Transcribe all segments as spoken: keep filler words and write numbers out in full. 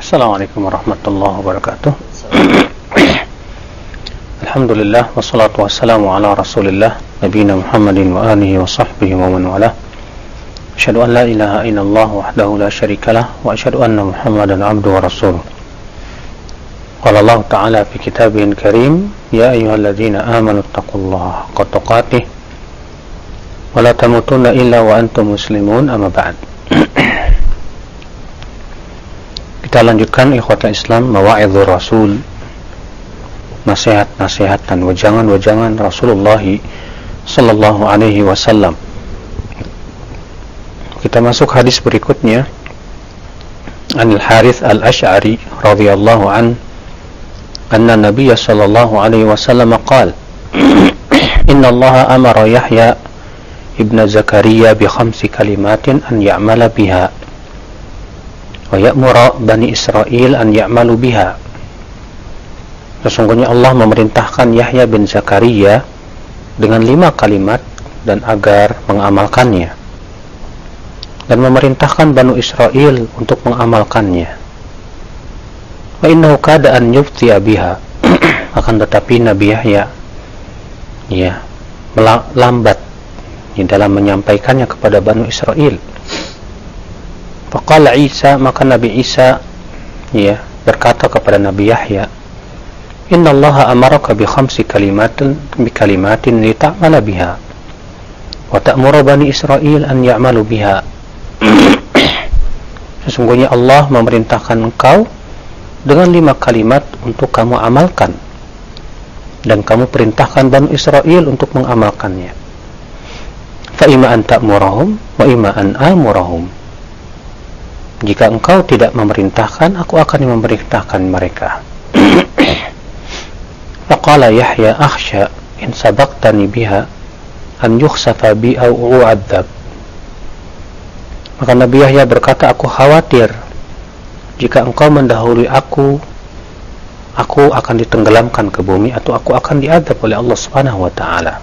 Assalamualaikum warahmatullahi wabarakatuh. Alhamdulillah wassalatu wassalamu ala Rasulillah nabiyina Muhammadin wa alihi wa sahbihi wa man walah. Asyhadu an la ilaha illallah wahdahu la syarikalah wa asyhadu anna Muhammadan abduhu wa rasuluh. Qala Allah Ta'ala fi kitabihil karim, ya ayyuhalladzina amanu taqullaha haqqa tuqatih wa la tamutunna illa wa antum muslimun, amma ba'd. Kita lanjutkan ikhwatul Islam, mawa'idhur Rasul, nasihat-nasihat dan wejangan-wejangan Rasulullah sallallahu alaihi wasallam. Kita masuk hadis berikutnya. Anil Harith al-Ash'ari radhiyallahu an anna Nabiy sallallahu alaihi wasallam qala inna Allah amara Yahya ibn Zakaria bi khamsi kalimatin an ya'mala biha wa ya'muru Bani Israil an ya'malu biha. Sesungguhnya Allah memerintahkan Yahya bin Zakaria dengan lima kalimat dan agar mengamalkannya, dan memerintahkan Banu Israil untuk mengamalkannya. Wa innahu kada an yuftiya biha akan tetapi Nabi Yahya ya lambat di dalam menyampaikannya kepada Banu Israil. Faqala Isa, maka Nabi Isa ya berkata kepada Nabi Yahya, inna Allah amaraka bi khamsi kalimatin bi kalimatin li ta'mala biha wa ta'muru Bani Israil an ya'malu biha. Sesungguhnya Allah memerintahkan engkau dengan lima kalimat untuk kamu amalkan, dan kamu perintahkan Bani Israil untuk mengamalkannya. Fa imma an ta'murahum wa imma an amurahum. Jika engkau tidak memerintahkan, aku akan memerintahkan mereka. Faqala Yahya akhsha in sabaqtani biha an yukhsafa bi aw u'adzab. Maka Nabi Yahya berkata, aku khawatir jika engkau mendahului aku, aku akan ditenggelamkan ke bumi atau aku akan diadab oleh Allah Subhanahu wa taala.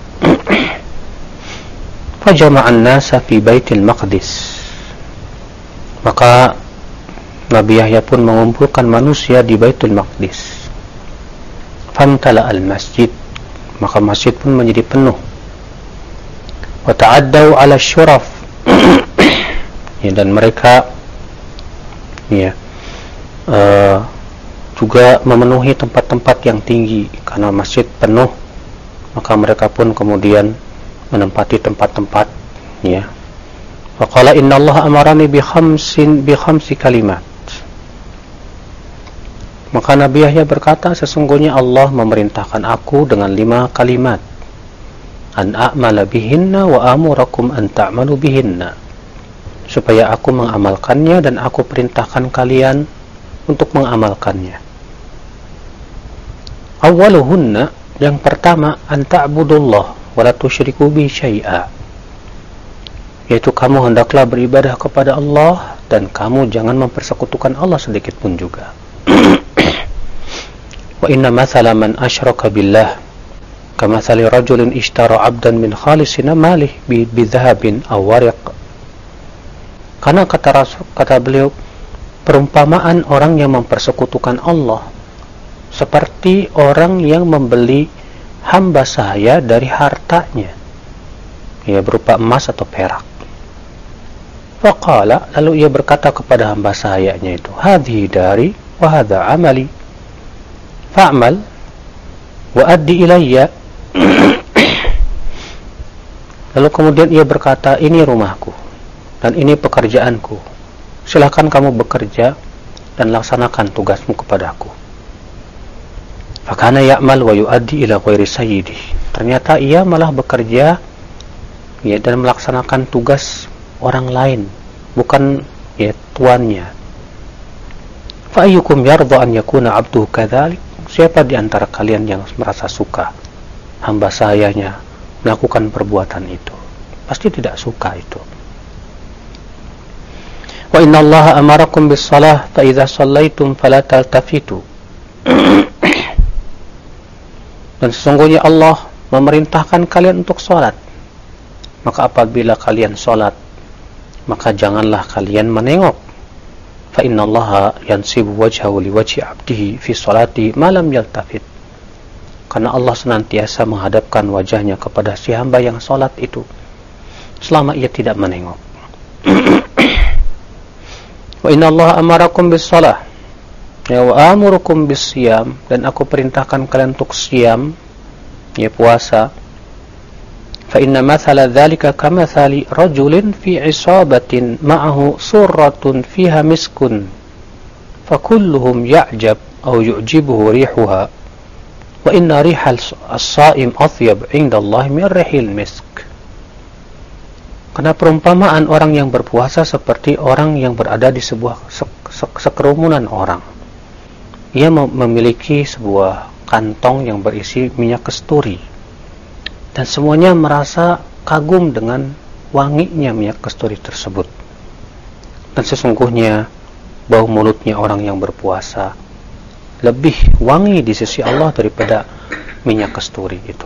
Fajama'an nasa fi Baitul Maqdis. Maka Nabi Yahya pun mengumpulkan manusia di Baitul Maqdis. Famtala al-masjid, maka masjid pun menjadi penuh. Wa ta'addaw 'ala syuraf. Ya, dan mereka ya uh, juga memenuhi tempat-tempat yang tinggi. Karena masjid penuh, maka mereka pun kemudian menempati tempat-tempat ya. Wa qala inna Allah amarani bi khamsin bi khamsi kalimat. Maka Nabi Yahya berkata, sesungguhnya Allah memerintahkan aku dengan lima kalimat. An a'mala bihinna wa amurakum an ta'malu bihinna. Supaya aku mengamalkannya dan aku perintahkan kalian untuk mengamalkannya. Awwaluhunna, yang pertama, an ta'budullah wa la tusyriku bi syai'a. Yaitu kamu hendaklah beribadah kepada Allah dan kamu jangan mempersekutukan Allah sedikit pun juga. Wa inna mathala man asyraka billah kamathali rajulin ishtara 'abdan min khalisina malih bi dhahabin aw wariq. Karena kata Rasul, kata beliau, perumpamaan orang yang mempersekutukan Allah seperti orang yang membeli hamba sahaya dari hartanya, ya berupa emas atau perak. Faqala, lalu ia berkata kepada hamba sahayanya itu, hadhi dari wa hadha amali fa'mal wa addi ilayya. Lalu kemudian ia berkata, ini rumahku dan ini pekerjaanku, silakan kamu bekerja dan laksanakan tugasmu kepadaku. Fakana ya'mal wa yu'addi ila ghairi sayyidi. Ternyata ia malah bekerja ya dan melaksanakan tugas orang lain, bukan ya tuannya. Fa ayyukum yarda an yakuna 'abduhu kadzalik? Siapa di antara kalian yang merasa suka hamba sahayanya melakukan perbuatan itu? Pasti tidak suka itu. Wa inna Allaha amarakum bis shalah fa idza shallaitum fala taltafitu. Dan sesungguhnya Allah memerintahkan kalian untuk salat. Maka apabila kalian salat, maka janganlah kalian menengok. fa inna allaha yansibu wajhahu li wajhi abdihi fi salati ma lam yaltafit. Karena Allah senantiasa menghadapkan wajahnya kepada si hamba yang salat itu selama ia tidak menengok. Wa inna allaha amarakum bis salah, ya wa amurukum bis siyam, dan aku perintahkan kalian untuk siyam, ya puasa. Fa inna mathala dhalika kamathali rajulin fi isabatin ma'ahu surratun fiha miskun fa kulluhum ya'jab aw yu'jibuhu rihuha wa inna rihal as-sa'im athyab 'inda Allah min rihil misk. Karena perumpamaan orang yang berpuasa seperti orang yang berada di sebuah sek- sek- sekerumunan orang. Ia memiliki sebuah kantong yang berisi minyak kasturi, dan semuanya merasa kagum dengan wanginya minyak kasturi tersebut. Dan sesungguhnya bau mulutnya orang yang berpuasa lebih wangi di sisi Allah daripada minyak kasturi itu.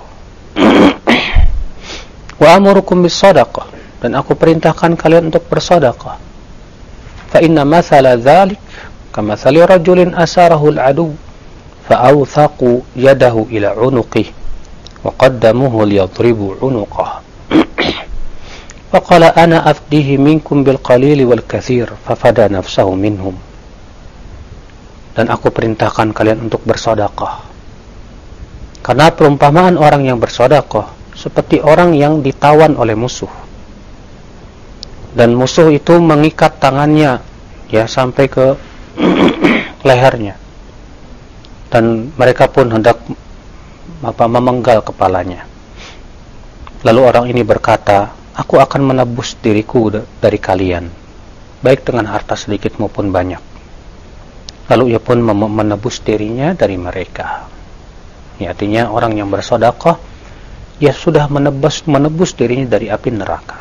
Wa amurukum bis sadaqah, dan aku perintahkan kalian untuk bersedekah. Fa inna mathala dzalik kamathali rajulin asarahu al-adu fa awthaqu yadahu ila unuqihi wa qaddamuhu liyadribu unuqah. Wa qala ana afdihi minkum bil qalili wal katsir fa fada nafsahu minhum. Dan aku perintahkan kalian untuk bersedekah. Karena perumpamaan orang yang bersedekah seperti orang yang ditawan oleh musuh, dan musuh itu mengikat tangannya ya sampai ke lehernya, dan mereka pun hendak apa memenggal kepalanya. Lalu orang ini berkata, aku akan menebus diriku dari kalian, baik dengan harta sedikit maupun banyak. Lalu ia pun menebus dirinya dari mereka. Ya, artinya orang yang bersedekah, ia sudah menebus menebus dirinya dari api neraka.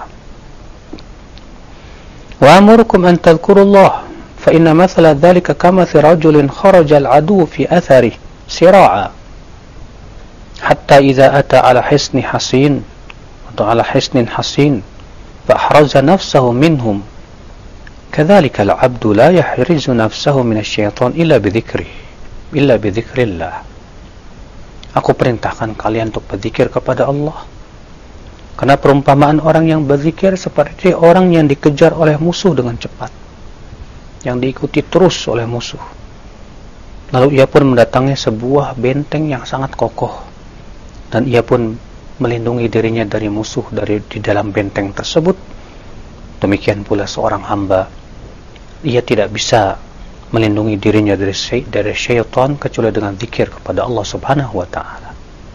Wa amurukum an tadhkurullah fa inna mathala dhalika kamathali rajulin kharaja al-adu fi athari sira'a hatta idza ata ala hisni hasin atau ala hisnin hasin fa ahraza nafsahu minhum. Kadzalika al-'abdu la yahrizu nafsahu min asy-syaitan illa bi dzikri illa bi dzikrillah. Aku perintahkan kalian untuk berzikir kepada Allah. Karena perumpamaan orang yang berzikir seperti orang yang dikejar oleh musuh dengan cepat, yang diikuti terus oleh musuh. Lalu ia pun mendatangi sebuah benteng yang sangat kokoh, dan ia pun melindungi dirinya dari musuh dari di dalam benteng tersebut. Demikian pula seorang hamba, ia tidak bisa melindungi dirinya dari sy- dari syaitan kecuali dengan zikir kepada Allah Subhanahu wa taala.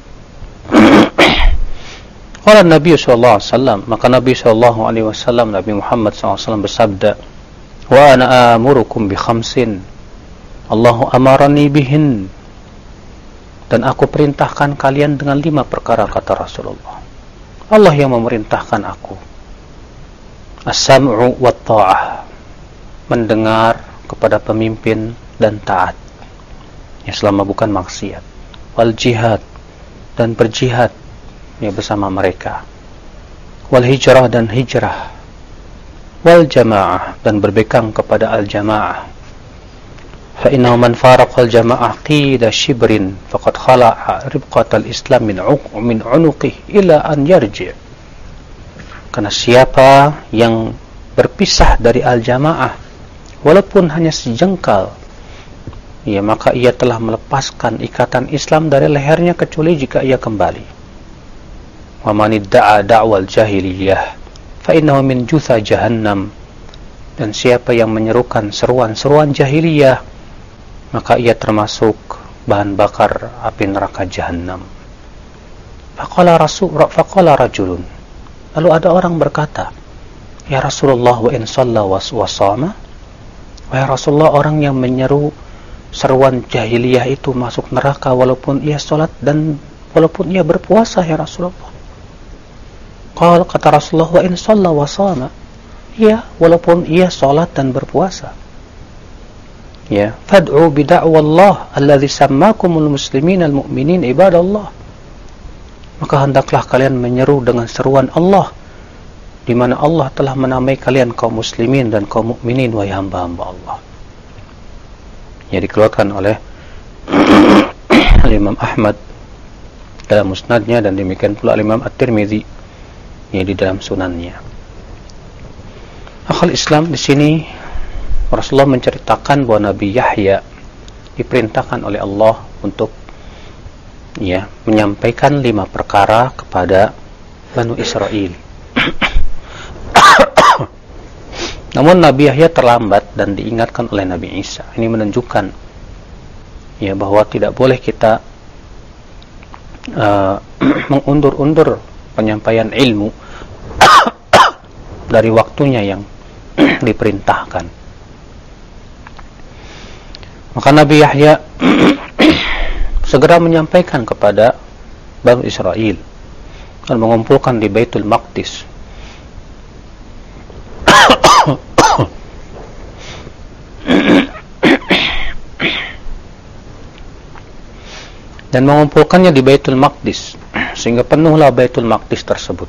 Qala Nabi sallallahu alaihi wasallam, maka Nabi sallallahu alaihi wasallam, Nabi Muhammad sallallahu alaihi wasallam bersabda, wa ana amurukum bi khamsin Allahu amarani bihin, dan aku perintahkan kalian dengan lima perkara, kata Rasulullah. Allah yang memerintahkan aku. As-sam'u wa ta'ah, mendengar kepada pemimpin dan taat, ya selama bukan maksiat. Wal jihad, dan berjihad ya bersama mereka. Wal hijrah, dan hijrah. Wal jamaah, dan berbekang kepada al-jamaah. Fa innahu man faraqa al-jamaah qida shibrin faqad khala'a ribqatal islam min 'uq min 'unuqihi ila an yarji'. Karena siapa yang berpisah dari al-jamaah walaupun hanya sejengkal, ya maka ia telah melepaskan ikatan Islam dari lehernya kecuali jika ia kembali. Wa man idda'a da'wal jahiliyah fa innahu min jutha jahannam, dan siapa yang menyerukan seruan-seruan jahiliyah maka ia termasuk bahan bakar api neraka jahannam. Faqala rasul faqala rajulun, lalu ada orang berkata, ya Rasulullah, wa in shalla wa shama, wahai Rasulullah, orang yang menyeru seruan jahiliyah itu masuk neraka walaupun ia salat dan walaupun ia berpuasa, ya Rasulullah. Qala, kata Rasulullah, wa in shalla wa shama, ya walaupun ia salat dan berpuasa. Ya, fad'u bi da'wallah alladhi sammakumul muslimin al-mu'minin ibadallah, maka hendaklah kalian menyeru dengan seruan Allah, di mana Allah telah menamai kalian kaum muslimin dan kaum mukminin, wahai hamba-hamba Allah. yang dikeluarkan oleh Imam Ahmad dalam musnadnya, dan demikian pula Imam At-Tirmidzi yang di dalam sunannya. Akhul Islam, di sini Rasulullah menceritakan bahwa Nabi Yahya diperintahkan oleh Allah untuk ya menyampaikan lima perkara kepada Banu Israel. Namun Nabi Yahya terlambat dan diingatkan oleh Nabi Isa. Ini menunjukkan ya bahwa tidak boleh kita uh, mengundur-undur penyampaian ilmu dari waktunya yang diperintahkan. Maka Nabi Yahya segera menyampaikan kepada Bani Israel dan mengumpulkan di Baitul Maqdis. Dan mengumpulkannya di Baitul Maqdis sehingga penuhlah Baitul Maqdis tersebut.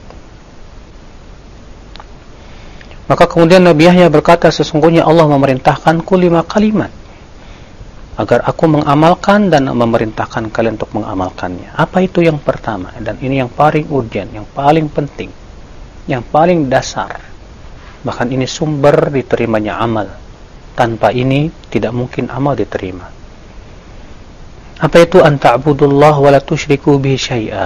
Maka kemudian Nabi Yahya berkata, sesungguhnya Allah memerintahkanku lima kalimat agar aku mengamalkan dan memerintahkan kalian untuk mengamalkannya. Apa itu yang pertama? Dan ini yang paling urgent, yang paling penting, yang paling dasar. Bahkan ini sumber diterimanya amal. Tanpa ini tidak mungkin amal diterima. Apa itu? An ta'budullah wa la tusyriku bihi syai'a.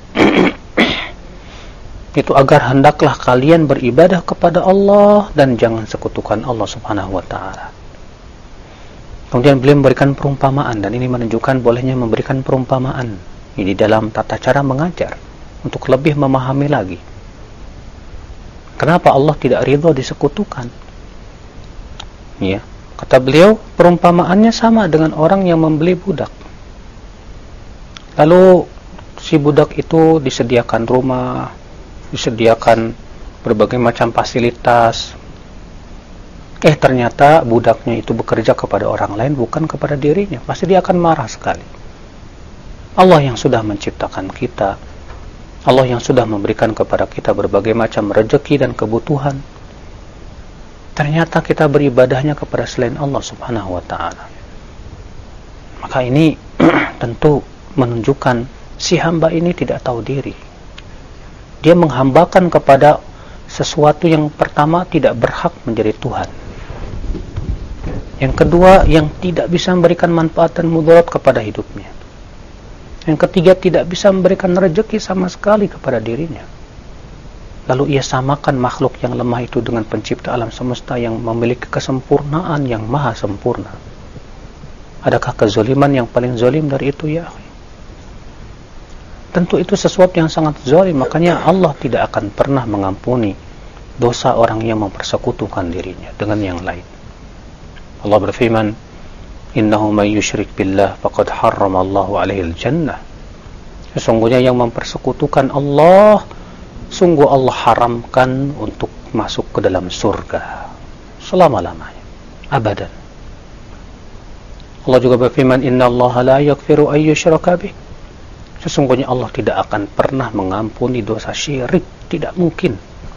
Itu agar hendaklah kalian beribadah kepada Allah dan jangan sekutukan Allah Subhanahu wa taala. Kemudian beliau memberikan perumpamaan, dan ini menunjukkan bolehnya memberikan perumpamaan ini dalam tata cara mengajar untuk lebih memahami lagi. Kenapa Allah tidak ridha disekutukan? Ya, kata beliau, perumpamaannya sama dengan orang yang membeli budak. Lalu si budak itu disediakan rumah, disediakan berbagai macam fasilitas. Eh ternyata budaknya itu bekerja kepada orang lain, bukan kepada dirinya. Pasti dia akan marah sekali. Allah yang sudah menciptakan kita, Allah yang sudah memberikan kepada kita berbagai macam rezeki dan kebutuhan, ternyata kita beribadahnya kepada selain Allah Subhanahu wa ta'ala. Maka ini tentu menunjukkan si hamba ini tidak tahu diri. Dia menghambakan kepada sesuatu yang pertama tidak berhak menjadi Tuhan, yang kedua yang tidak bisa memberikan manfaat dan mudarat kepada hidupnya, yang ketiga tidak bisa memberikan rezeki sama sekali kepada dirinya. Lalu ia samakan makhluk yang lemah itu dengan pencipta alam semesta yang memiliki kesempurnaan yang maha sempurna. Adakah kezaliman yang paling zalim dari itu, ya? Tentu itu sesuatu yang sangat zalim. Makanya Allah tidak akan pernah mengampuni dosa orang yang mempersekutukan dirinya dengan yang lain. Allah berfirman, innahu may yusyrik billah faqad harrama Allahu alaihi al-jannah. Sesungguhnya yang mempersekutukan Allah, sungguh Allah haramkan untuk masuk ke dalam surga selama-lamanya, abadan. Allah juga berfirman, innallaha la yaghfiru ay yushraka bih. Sesungguhnya Allah tidak akan pernah mengampuni dosa syirik, tidak mungkin.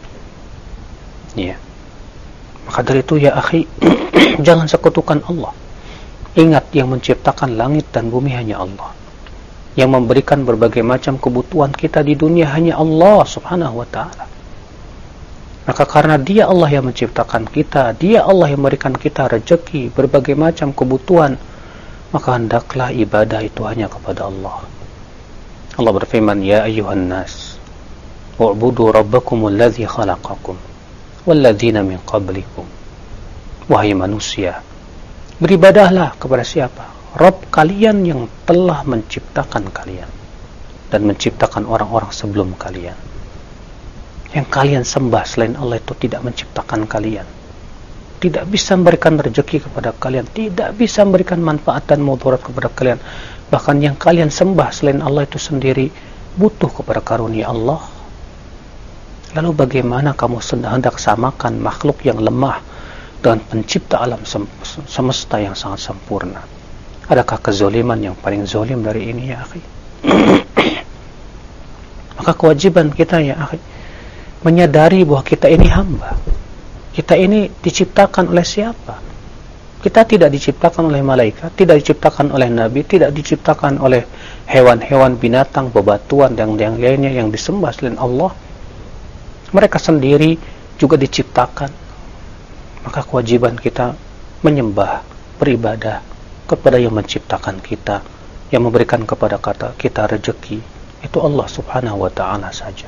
Ya. Maka dari itu, ya akhi, jangan sekutukan Allah. Ingat, yang menciptakan langit dan bumi hanya Allah. Yang memberikan berbagai macam kebutuhan kita di dunia hanya Allah Subhanahu wa ta'ala. Maka karena Dia Allah yang menciptakan kita, Dia Allah yang memberikan kita rezeki, berbagai macam kebutuhan, maka hendaklah ibadah itu hanya kepada Allah. Allah berfirman, ya ayyuhan nas, wa'budu rabbakumul ladzi khalaqakum walladzina min qablikum. Wahai manusia, beribadahlah kepada siapa? Rabb kalian yang telah menciptakan kalian dan menciptakan orang-orang sebelum kalian. Yang kalian sembah selain Allah itu tidak menciptakan kalian, tidak bisa memberikan rezeki kepada kalian, tidak bisa memberikan manfaat dan mudarat kepada kalian. Bahkan yang kalian sembah selain Allah itu sendiri butuh kepada karunia Allah. Lalu bagaimana kamu hendak samakan makhluk yang lemah dengan pencipta alam semesta yang sangat sempurna? Adakah kezaliman yang paling zalim dari ini, ya akhi? Maka kewajiban kita, ya akhi, menyadari bahwa kita ini hamba. Kita ini diciptakan oleh siapa? Kita tidak diciptakan oleh malaikat, tidak diciptakan oleh nabi, tidak diciptakan oleh hewan-hewan, binatang, bebatuan dan yang lainnya yang disembah selain Allah. Mereka sendiri juga diciptakan. Maka kewajiban kita menyembah, beribadah kepada yang menciptakan kita, yang memberikan kepada kata kita rezeki, itu Allah subhanahu wa ta'ala saja.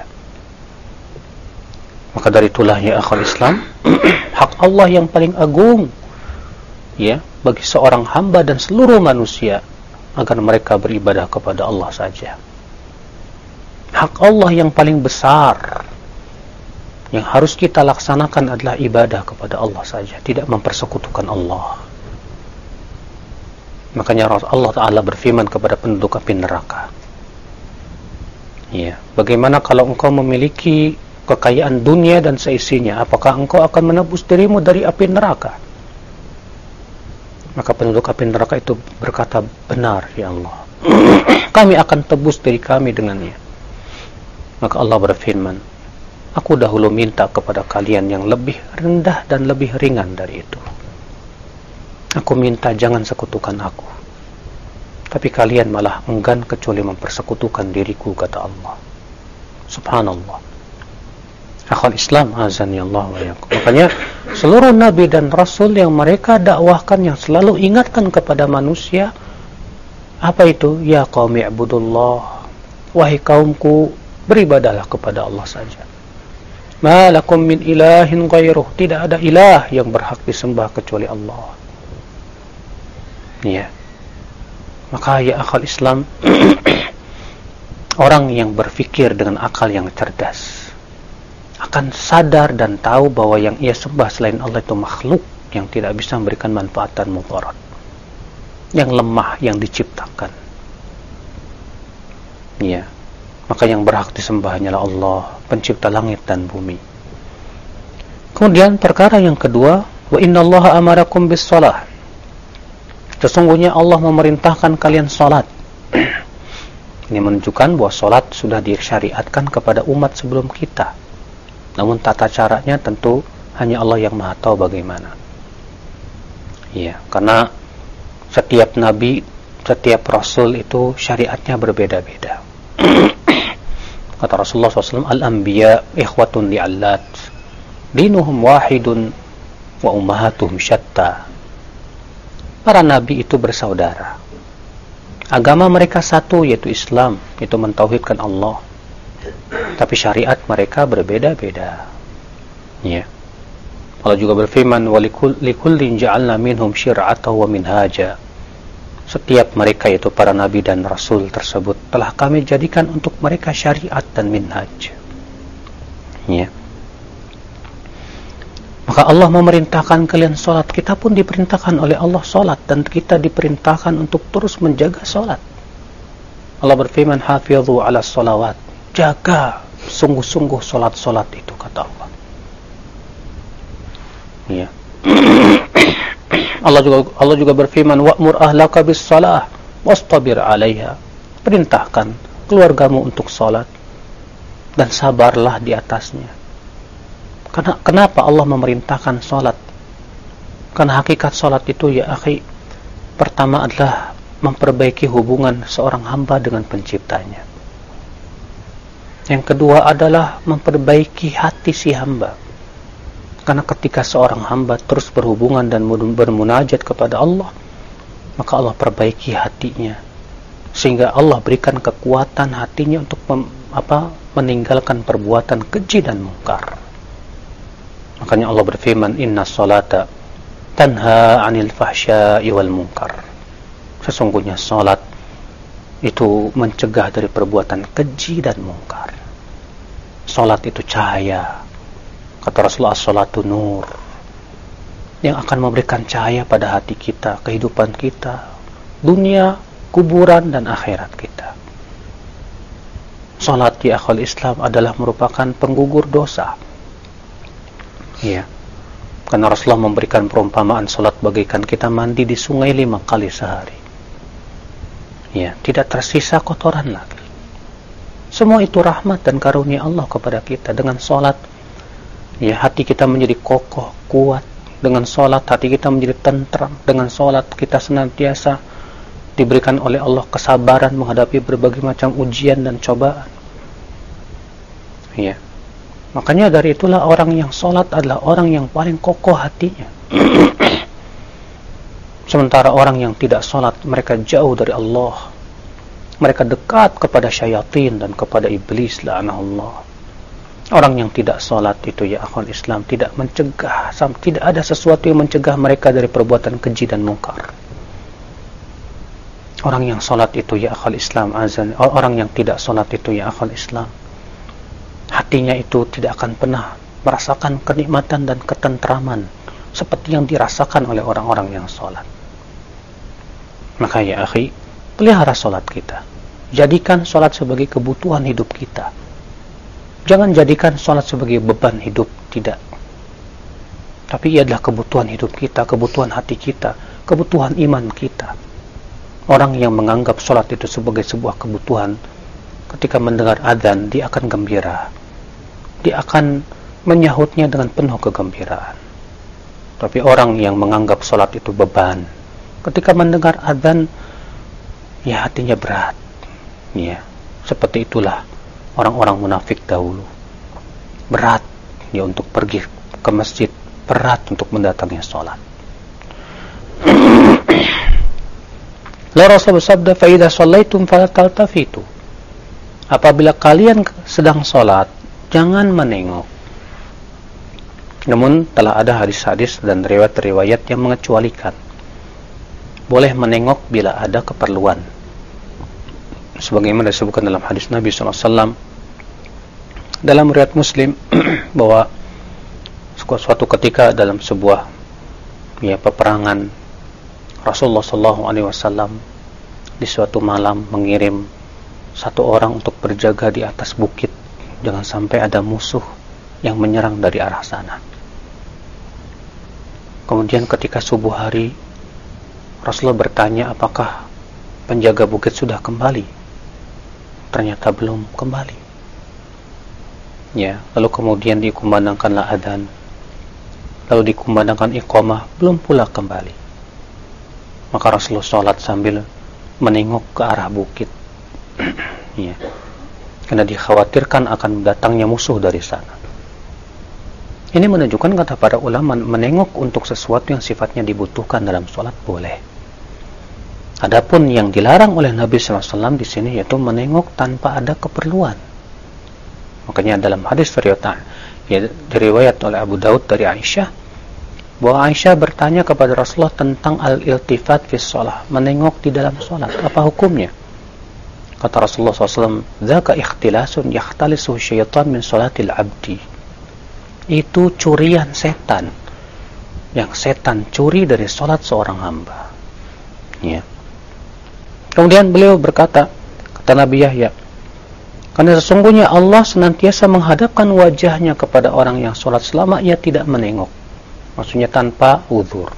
Maka dari itulah ya akhwal Islam, hak Allah yang paling agung ya bagi seorang hamba dan seluruh manusia agar mereka beribadah kepada Allah saja. Hak Allah yang paling besar yang harus kita laksanakan adalah ibadah kepada Allah saja, tidak mempersekutukan Allah. Makanya Allah Ta'ala berfirman kepada penduduk api neraka, ya, bagaimana kalau engkau memiliki kekayaan dunia dan seisinya, apakah engkau akan menebus dirimu dari api neraka? Maka penduduk api neraka itu berkata, benar ya Allah, kami akan tebus diri kami dengannya. Maka Allah berfirman, aku dahulu minta kepada kalian yang lebih rendah dan lebih ringan dari itu. Aku minta jangan sekutukan aku, tapi kalian malah enggan kecuali mempersekutukan diriku, kata Allah. Subhanallah. Akhwal Islam, azani Allah wa yakum. Makanya seluruh nabi dan rasul yang mereka dakwahkan, yang selalu ingatkan kepada manusia, apa itu? Ya qaumi ibudullah, wahai kaumku, beribadahlah kepada Allah saja. Ma lakum min ilahin ghairuh, tidak ada ilah yang berhak disembah kecuali Allah. Ya. Maka ya akhwal Islam, orang yang berfikir dengan akal yang cerdas akan sadar dan tahu bahwa yang ia sembah selain Allah itu makhluk yang tidak bisa memberikan manfaat dan mudarat, yang lemah, yang diciptakan. Ya, maka yang berhak disembah hanyalah Allah, pencipta langit dan bumi. Kemudian perkara yang kedua, wa innallaha amarakum bis shalah. Sesungguhnya Allah memerintahkan kalian salat. Ini menunjukkan bahwa salat sudah disyariatkan kepada umat sebelum kita. Namun tata caranya tentu hanya Allah yang Maha tahu bagaimana. Ya, karena setiap nabi, setiap rasul itu syariatnya berbeda-beda. Kata Rasulullah shallallahu alaihi wasallam, al-anbiya ikhwatun li'allat, dinuhum wahidun wa ummahatuhum syatta. Para nabi itu bersaudara, agama mereka satu, yaitu Islam, itu mentauhidkan Allah, tapi syariat mereka berbeda-beda. Ya. Allah juga berfirman, wa likullin ja'alna minhum syir'atan wa minhaja. Setiap mereka, yaitu para nabi dan rasul tersebut, telah kami jadikan untuk mereka syariat dan minhaj. Ya. Maka Allah memerintahkan kalian salat, kita pun diperintahkan oleh Allah salat, dan kita diperintahkan untuk terus menjaga salat. Allah berfirman, hafidhu ala salawat, jaga sungguh-sungguh salat-salat itu, kata Allah. Ya. Allah juga Allah juga berfirman, wa'mur ahlaka bis salah wastabir 'alaiha. Perintahkan keluargamu untuk salat dan sabarlah di atasnya. Karena kenapa Allah memerintahkan salat? Karena hakikat salat itu ya akhi, pertama adalah memperbaiki hubungan seorang hamba dengan penciptanya. Yang kedua adalah memperbaiki hati si hamba. Karena ketika seorang hamba terus berhubungan dan bermunajat kepada Allah, maka Allah perbaiki hatinya, sehingga Allah berikan kekuatan hatinya untuk mem, apa, meninggalkan perbuatan keji dan mungkar. Makanya Allah berfirman, inna salata tanha 'anil fahsya'i wal munkar. Sesungguhnya salat itu mencegah dari perbuatan keji dan mungkar. Salat itu cahaya. Kata Rasulullah, as-salatu nur, yang akan memberikan cahaya pada hati kita, kehidupan kita, dunia, kuburan, dan akhirat kita. Salat di akhwal Islam adalah merupakan penggugur dosa. Ya, karena Rasulullah memberikan perumpamaan salat bagaikan kita mandi di sungai lima kali sehari. Ya, tidak tersisa kotoran lagi. Semua itu rahmat dan karunia Allah kepada kita. Dengan salat, ya, hati kita menjadi kokoh, kuat, Dengan sholat hati kita menjadi tentram. Dengan sholat kita senantiasa diberikan oleh Allah kesabaran menghadapi berbagai macam ujian dan cobaan. Ya. Makanya dari itulah orang yang sholat adalah orang yang paling kokoh hatinya. Sementara orang yang tidak sholat, mereka jauh dari Allah. Mereka dekat kepada syaitan dan kepada iblis, la'anahullah. Orang yang tidak sholat itu, ya akhwal Islam, tidak mencegah, tidak ada sesuatu yang mencegah mereka dari perbuatan keji dan mungkar. Orang yang sholat itu, ya akhwal Islam, azan, orang yang tidak sholat itu, ya akhwal Islam, hatinya itu tidak akan pernah merasakan kenikmatan dan ketentraman seperti yang dirasakan oleh orang-orang yang sholat. Maka ya akhi, pelihara sholat kita. Jadikan sholat sebagai kebutuhan hidup kita. Jangan jadikan sholat sebagai beban hidup, tidak. Tapi ia adalah kebutuhan hidup kita, kebutuhan hati kita, kebutuhan iman kita. Orang yang menganggap sholat itu sebagai sebuah kebutuhan, ketika mendengar adzan, dia akan gembira. Dia akan menyahutnya dengan penuh kegembiraan. Tapi orang yang menganggap sholat itu beban, ketika mendengar adzan, ya hatinya berat. Ya, seperti itulah orang-orang munafik dahulu. Berat ya untuk pergi ke masjid, berat untuk mendatangi sholat. La Rasul bersabda, "Fa idza shallaitum fala taltafitu." Apabila kalian sedang sholat, jangan menengok. Namun telah ada hadis-hadis dan riwayat-riwayat yang mengecualikan. Boleh menengok bila ada keperluan. Sebagaimana disebutkan dalam hadis Nabi sallallahu alaihi wasallam dalam riwayat Muslim bahwa suatu ketika dalam sebuah ya peperangan, Rasulullah sallallahu alaihi wasallam di suatu malam mengirim satu orang untuk berjaga di atas bukit, jangan sampai ada musuh yang menyerang dari arah sana. Kemudian ketika subuh hari, Rasulullah bertanya apakah penjaga bukit sudah kembali. Ternyata belum kembali. Ya, lalu kemudian dikumandangkanlah adzan, lalu dikumandangkan iqamah, belum pula kembali. Maka Rasulullah sholat sambil menengok ke arah bukit. Ya, karena dikhawatirkan akan datangnya musuh dari sana. Ini menunjukkan, kata para ulama, menengok untuk sesuatu yang sifatnya dibutuhkan dalam sholat boleh. Adapun yang dilarang oleh Nabi sallallahu alaihi wasallam di sini yaitu menengok tanpa ada keperluan. Makanya dalam hadis riwayat ya, diriwayat oleh Abu Daud dari Aisyah, bahwa Aisyah bertanya kepada Rasulullah tentang al-iltifat fi shalah, menengok di dalam salat, apa hukumnya? Kata Rasulullah sallallahu alaihi wasallam, "Dzaka ikhtilasun yakhtalisu syaitan min salatil abdi." Itu curian setan, yang setan curi dari salat seorang hamba. Ya. Kemudian beliau berkata, kata Nabi Yahya, karena sesungguhnya Allah senantiasa menghadapkan wajahnya kepada orang yang sholat selama ia tidak menengok. Maksudnya tanpa uzur.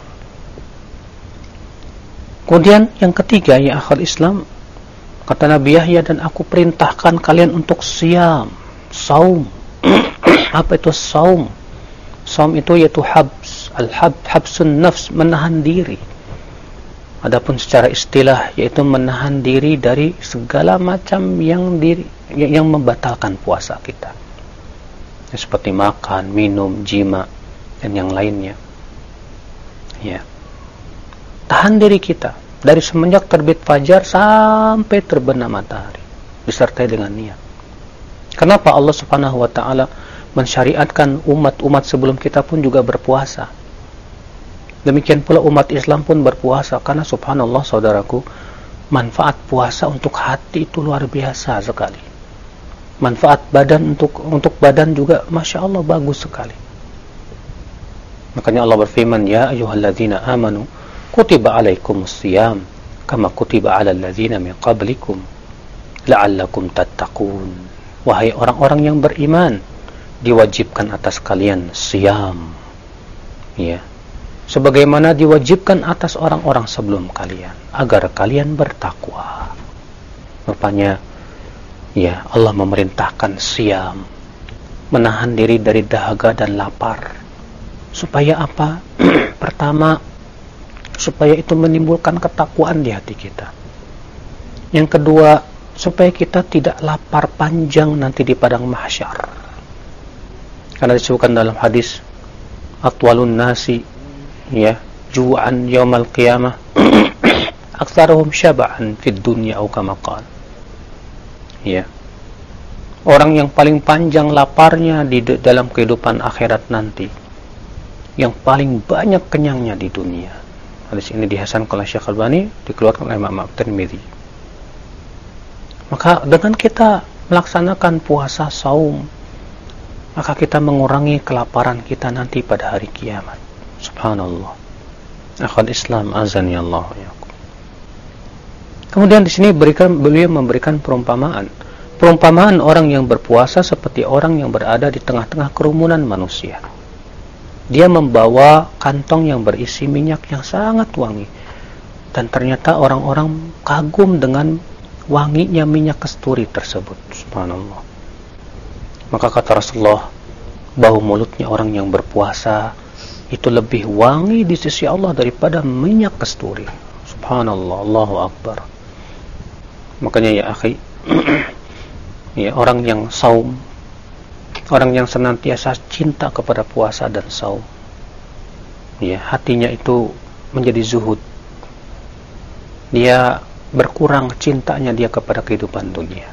Kemudian yang ketiga, ya akhal Islam, kata Nabi Yahya, dan aku perintahkan kalian untuk siam, saum. Apa itu saum? Saum itu yaitu habs, al-hab, habsun nafs, menahan diri. Adapun secara istilah yaitu menahan diri dari segala macam yang diri yang membatalkan puasa kita, ya, seperti makan, minum, jima dan yang lainnya. Ya, tahan diri kita dari semenjak terbit fajar sampai terbenam matahari, disertai dengan niat. Kenapa Allah Subhanahu Wa Taala mensyariatkan umat-umat sebelum kita pun juga berpuasa? Demikian pula umat Islam pun berpuasa, karena subhanallah saudaraku, manfaat puasa untuk hati itu luar biasa sekali. Manfaat badan untuk untuk badan juga masya Allah bagus sekali. Makanya Allah berfirman, ya ayyuhalladzina amanu kutiba alaikumus shiyam kama kutiba alal ladzina min qablikum la'allakum tattaqun. Wahai orang-orang yang beriman, diwajibkan atas kalian siyam, ya, sebagaimana diwajibkan atas orang-orang sebelum kalian, agar kalian bertakwa. Rupanya, ya, Allah memerintahkan siam, menahan diri dari dahaga dan lapar. Supaya apa? Pertama, supaya itu menimbulkan ketakwaan di hati kita. Yang kedua, supaya kita tidak lapar panjang nanti di padang mahsyar. Karena disebutkan dalam hadis, atwalun nasi ya ju'an yaumal qiyamah aktsaruhum syab'an fid dunya au kama qala. Ya. Orang yang paling panjang laparnya di dalam kehidupan akhirat nanti, yang paling banyak kenyangnya di dunia. Hadis ini dihasankan oleh Syekh Albani, dikeluarkan oleh Imam At-Tirmidzi. Maka dengan kita melaksanakan puasa saum, maka kita mengurangi kelaparan kita nanti pada hari kiamat. Subhanallah. Akhwat Islam azani Allah ya. Kemudian di sini berikan beliau memberikan perumpamaan. Perumpamaan orang yang berpuasa seperti orang yang berada di tengah-tengah kerumunan manusia. Dia membawa kantong yang berisi minyak yang sangat wangi. Dan ternyata orang-orang kagum dengan wanginya minyak kasturi tersebut. Subhanallah. Maka kata Rasulullah, bau mulutnya orang yang berpuasa itu lebih wangi di sisi Allah daripada minyak kasturi. Subhanallah, Allahu Akbar. Makanya ya akhi, ya orang yang saum, orang yang senantiasa cinta kepada puasa dan saum, ya hatinya itu menjadi zuhud. Dia berkurang cintanya dia kepada kehidupan dunia.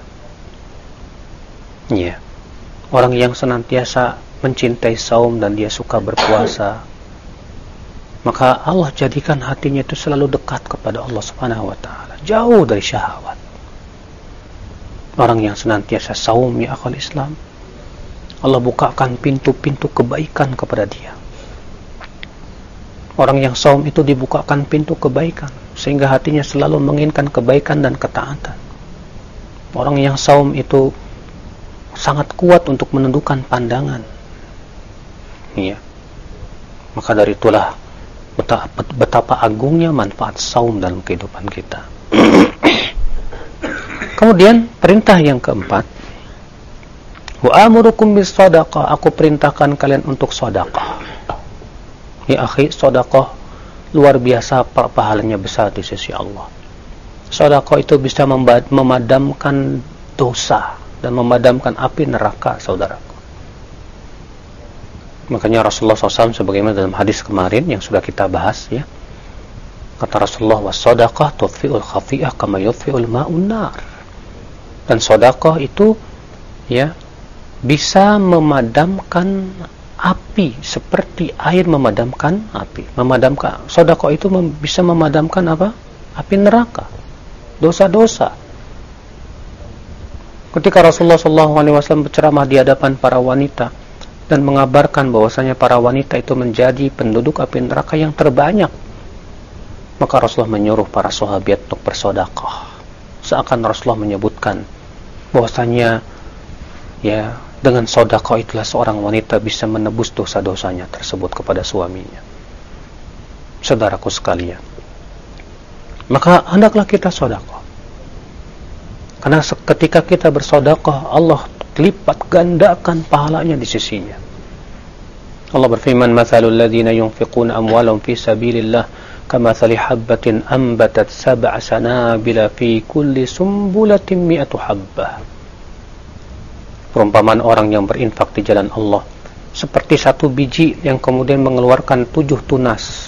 Ya, orang yang senantiasa mencintai saum dan dia suka berpuasa, maka Allah jadikan hatinya itu selalu dekat kepada Allah Subhanahu wa taala, jauh dari syahwat. Orang yang senantiasa saum ya akhwal Islam, Allah bukakan pintu-pintu kebaikan kepada dia. Orang yang saum itu dibukakan pintu kebaikan, sehingga hatinya selalu menginginkan kebaikan dan ketaatan. Orang yang saum itu sangat kuat untuk menundukkan pandangan. Ya. Maka dari itulah betapa, betapa agungnya manfaat saum dalam kehidupan kita. Kemudian perintah yang keempat, wa amurukum bis shadaqah, aku perintahkan kalian untuk sedekah. Ya akhi, sedekah luar biasa pahalanya besar di sisi Allah. Sedekah itu bisa memadamkan dosa dan memadamkan api neraka, saudaraku. Makanya Rasulullah shallallahu alaihi wasallam sebagaimana dalam hadis kemarin yang sudah kita bahas, ya, kata Rasulullah, was-shadaqah tudfi'ul khafi'ah kama yudfi'ul ma'un nar. Dan sedekah itu ya bisa memadamkan api seperti air memadamkan api. Memadamkan sedekah itu mem- bisa memadamkan apa? Api neraka, dosa-dosa. Ketika Rasulullah shallallahu alaihi wasallam berceramah di hadapan para wanita dan mengabarkan bahwasanya para wanita itu menjadi penduduk api neraka yang terbanyak, maka Rasulullah menyuruh para sahabat untuk bersedekah. Seakan Rasulullah menyebutkan bahwasanya ya dengan sedekah itulah seorang wanita bisa menebus dosa-dosanya tersebut kepada suaminya. Saudaraku sekalian, maka hendaklah kita sedekah. Karena ketika kita bersedekah, Allah lipat gandakan pahalanya di sisinya. Allah berfirman, "Matsalul ladzina yunfiquna amwalahum fi sabilillah kamatsali habbatin anbatat sab'a sanabila fi kulli sumbulatin mi'atu habbah." Perumpamaan orang yang berinfak di jalan Allah seperti satu biji yang kemudian mengeluarkan tujuh tunas.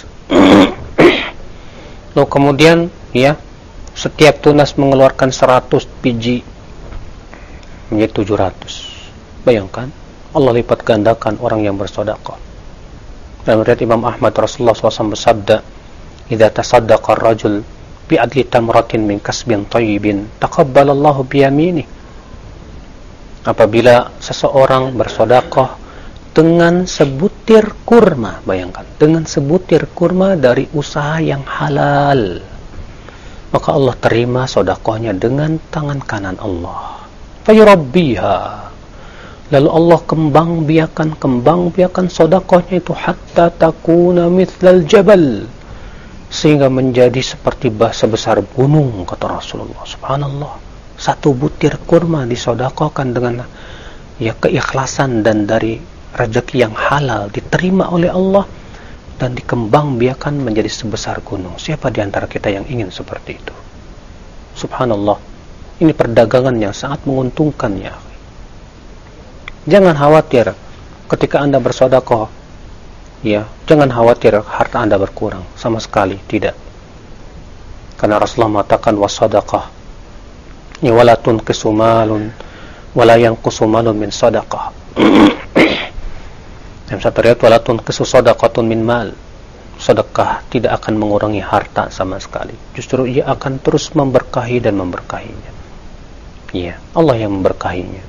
Lalu kemudian ya setiap tunas mengeluarkan seratus biji, menjadi tujuh ratus. Bayangkan, Allah lipat gandakan orang yang bersedekah. Dalam riwayat Imam Ahmad, Rasulullah shallallahu alaihi wasallam bersabda, "Idza tasaddaqa ar-rajul bi adli tamratin min kasbin thayyibin, taqabbalallahu bi yaminihi." Apabila seseorang bersedekah dengan sebutir kurma, bayangkan, dengan sebutir kurma dari usaha yang halal, maka Allah terima sedekahnya dengan tangan kanan Allah. Fayurabbiha, lalu Allah kembang biakan kembang biakan sedekahnya itu hatta takuna mithlal jabal, sehingga menjadi seperti sebesar gunung, kata Rasulullah. Subhanallah. Satu butir kurma disedekahkan dengan ya keikhlasan dan dari rezeki yang halal diterima oleh Allah dan dikembangbiakan menjadi sebesar gunung. Siapa di antara kita yang ingin seperti itu? Subhanallah, ini perdagangan yang sangat menguntungkan ya. Jangan khawatir ketika Anda bersedekah, ya, jangan khawatir harta Anda berkurang, sama sekali tidak. Karena Rasulullah mengatakan wasadaqah, ya, wala tunqisu malun wala yanqusu malun min sadaqah. Yang satu riwayat wala tunqisu sadaqatun min mal. Sedekah tidak akan mengurangi harta sama sekali. Justru ia akan terus memberkahi dan memberkahinya. Iya, Allah yang memberkahinya.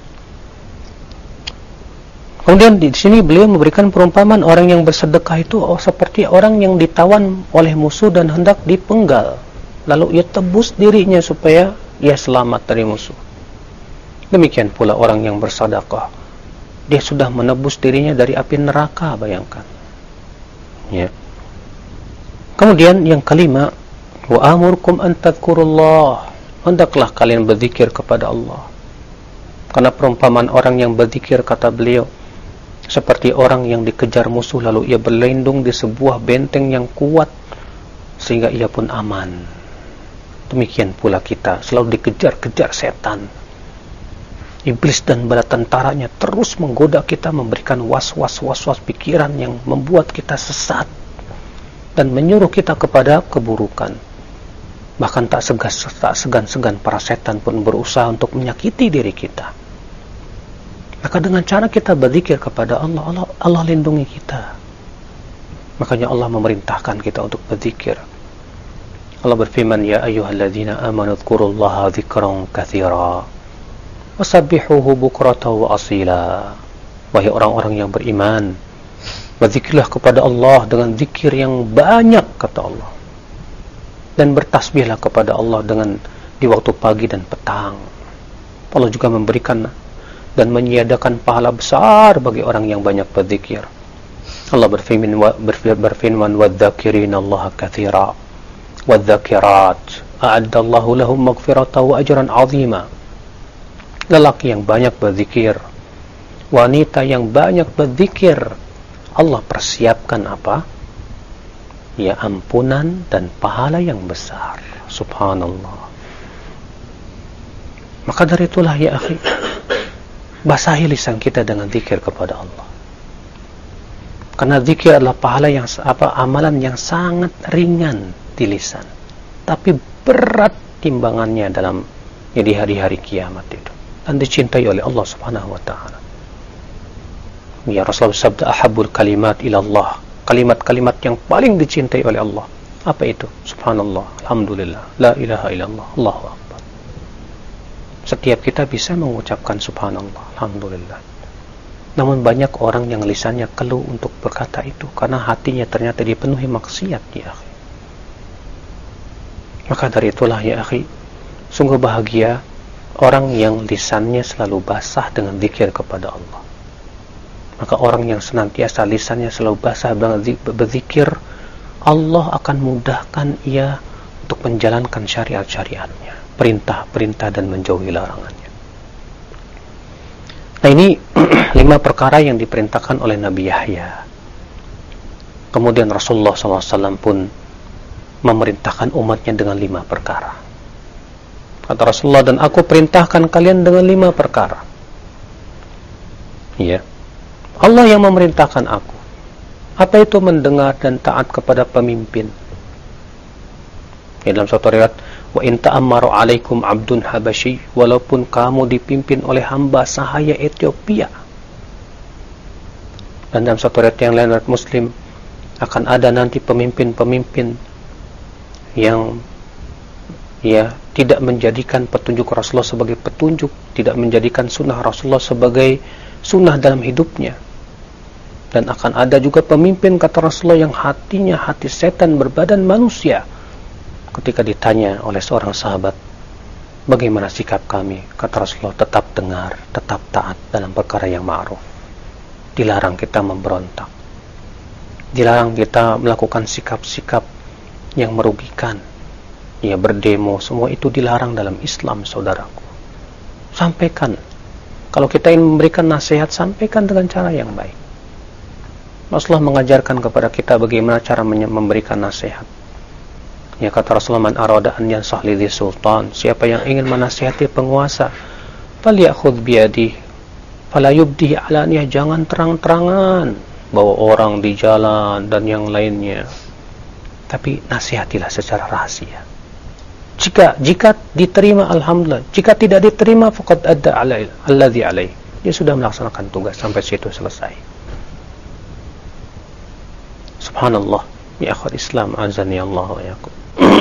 Kemudian di sini beliau memberikan perumpamaan orang yang bersedekah itu oh, seperti orang yang ditawan oleh musuh dan hendak dipenggal. Lalu ia tebus dirinya supaya ia selamat dari musuh. Demikian pula orang yang bersedekah. Dia sudah menebus dirinya dari api neraka, bayangkan. Ya. Kemudian yang kelima, wa amurkum an tadhkurullah. Hendaklah kalian berzikir kepada Allah. Karena perumpamaan orang yang berzikir, kata beliau, seperti orang yang dikejar musuh lalu ia berlindung di sebuah benteng yang kuat sehingga ia pun aman. Demikian pula kita selalu dikejar-kejar setan. Iblis dan bala tentaranya terus menggoda kita, memberikan was-was-was-was pikiran yang membuat kita sesat dan menyuruh kita kepada keburukan. Bahkan tak segas, tak segan-segan para setan pun berusaha untuk menyakiti diri kita. Maka dengan cara kita berzikir kepada Allah, Allah, Allah lindungi kita. Makanya Allah memerintahkan kita untuk berzikir. Allah berfirman, ya ayyuhalladzina amanu dzkurullaha dzikran katsira wasabbihuhu bukratan wa asila. Wahai orang-orang yang beriman, berzikirlah kepada Allah dengan zikir yang banyak, kata Allah. Dan bertasbihlah kepada Allah dengan di waktu pagi dan petang. Allah juga memberikan dan menyediakan pahala besar bagi orang yang banyak berzikir. Allah berfirman berfirman wadzakirina Allah katsira wadzakirat a'addallahu lahum maghfiratan wa ajran 'azima. Lelaki yang banyak berzikir, wanita yang banyak berzikir, Allah persiapkan apa? Ya, ampunan dan pahala yang besar. Subhanallah. Maka dari itulah ya akhi, basahi lisan kita dengan zikir kepada Allah. Karena zikir adalah pahala yang apa amalan yang sangat ringan di lisan, tapi berat timbangannya dalam ya, di hari-hari kiamat itu, dan dicintai oleh Allah Subhanahu wa taala. Ya, Rasulullah sabda ahabbul kalimat ila Allah, kalimat-kalimat yang paling dicintai oleh Allah. Apa itu? Subhanallah, alhamdulillah, la ilaha illallah, Allahu akbar. Setiap kita bisa mengucapkan subhanallah, alhamdulillah. Namun banyak orang yang lisannya keluh untuk berkata itu karena hatinya ternyata dipenuhi maksiat, ya akhi. Maka dari itulah ya akhi, sungguh bahagia orang yang lisannya selalu basah dengan zikir kepada Allah. Maka orang yang senantiasa lisannya selalu basah dengan berzikir, Allah akan mudahkan ia untuk menjalankan syariat-syariatnya, perintah-perintah dan menjauhi larangannya. Nah, ini lima perkara yang diperintahkan oleh Nabi Yahya. Kemudian Rasulullah shallallahu alaihi wasallam pun memerintahkan umatnya dengan lima perkara. Kata Rasulullah, dan aku perintahkan kalian dengan lima perkara. Ya, Allah yang memerintahkan aku. Apa itu mendengar dan taat kepada pemimpin? Ya, dalam suatu riwayat, wa in ta'ammaru 'alaikum 'abdun habasyi, walaupun kamu dipimpin oleh hamba sahaya Ethiopia. Dan dalam suatu riwayat yang lain, riwayat Muslim, akan ada nanti pemimpin-pemimpin yang ya tidak menjadikan petunjuk Rasulullah sebagai petunjuk, tidak menjadikan sunnah Rasulullah sebagai sunnah dalam hidupnya. Dan akan ada juga pemimpin, kata Rasulullah, yang hatinya hati setan berbadan manusia. Ketika ditanya oleh seorang sahabat, bagaimana sikap kami? Kata Rasulullah, tetap dengar, tetap taat dalam perkara yang ma'ruf. Dilarang kita memberontak. Dilarang kita melakukan sikap-sikap yang merugikan. Ya, berdemo, semua itu dilarang dalam Islam, saudaraku. Sampaikan Kalau kita ingin memberikan nasihat, sampaikan dengan cara yang baik. Rasulullah mengajarkan kepada kita bagaimana cara memberikan nasihat. Ya, kata Rasulullah, man arada an yansah lidhi sultan, siapa yang ingin menasihati penguasa, falyakhudh biyadihi fala yubdihi alaniyah, jangan terang-terangan bawa orang di jalan dan yang lainnya, tapi nasihatilah secara rahasia. Jika jika diterima, alhamdulillah. Jika tidak diterima, faqad adda alladhi alaih, dia sudah melaksanakan tugas, sampai situ selesai. Subhanallah, ya akhwat Islam, azani Allah wa yakum.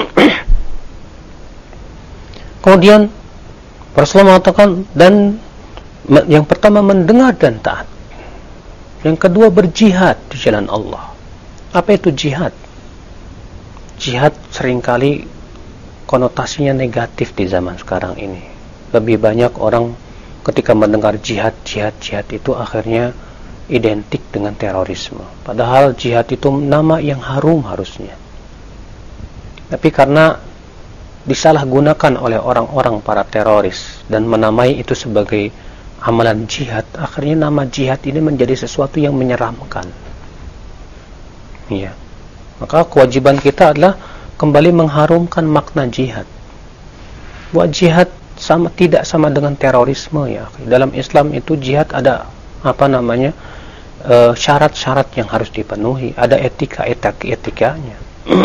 Kemudian Rasulullah mengatakan, dan yang pertama mendengar dan taat, yang kedua berjihad di jalan Allah. Apa itu jihad? Jihad seringkali konotasinya negatif di zaman sekarang ini. Lebih banyak orang ketika mendengar jihad, jihad, jihad itu akhirnya identik dengan terorisme. Padahal jihad itu nama yang harum harusnya. Tapi karena disalahgunakan oleh orang-orang para teroris dan menamai itu sebagai amalan jihad, akhirnya nama jihad ini menjadi sesuatu yang menyeramkan. Iya. Maka kewajiban kita adalah kembali mengharumkan makna jihad. Buat jihad sama tidak sama dengan terorisme, ya. Dalam Islam itu jihad ada apa namanya e, syarat-syarat yang harus dipenuhi, ada etika-etikanya.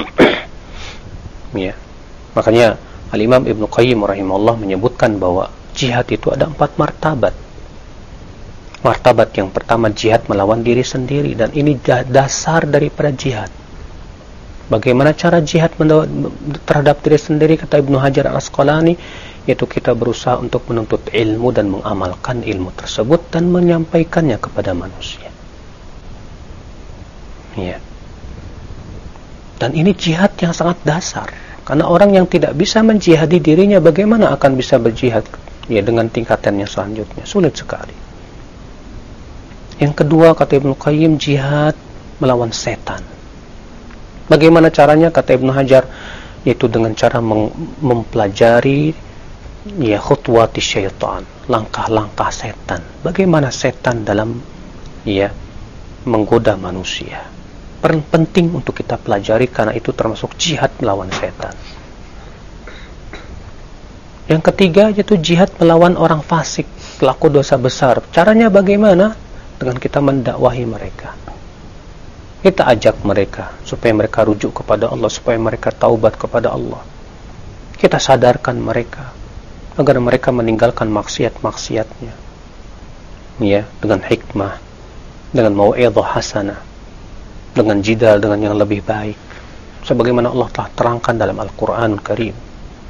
Ya. Makanya Al-Imam Ibnu Qayyim rahimahullah menyebutkan bahwa jihad itu ada empat martabat. Martabat yang pertama jihad melawan diri sendiri, dan ini dasar daripada jihad. Bagaimana cara jihad terhadap diri sendiri, kata Ibnu Hajar Al-Asqalani, yaitu kita berusaha untuk menuntut ilmu dan mengamalkan ilmu tersebut dan menyampaikannya kepada manusia. Ya. Dan ini jihad yang sangat dasar, karena orang yang tidak bisa menjihadi dirinya, bagaimana akan bisa berjihad ya dengan tingkatannya selanjutnya? Sulit sekali. Yang kedua, kata Ibnu Qayyim, jihad melawan setan. Bagaimana caranya, kata Ibnu Hajar, yaitu dengan cara mempelajari ya khutwati syaitan, langkah-langkah setan. Bagaimana setan dalam ya menggoda manusia. Penting untuk kita pelajari, karena itu termasuk jihad melawan setan. Yang ketiga yaitu jihad melawan orang fasik, pelaku dosa besar. Caranya bagaimana? Dengan kita mendakwahi mereka. Kita ajak mereka supaya mereka rujuk kepada Allah, supaya mereka taubat kepada Allah. Kita sadarkan mereka agar mereka meninggalkan maksiat-maksiatnya. Ya, dengan hikmah, dengan mau'izah hasanah, dengan jidal, dengan yang lebih baik, sebagaimana Allah telah terangkan dalam Al-Qur'anul Karim.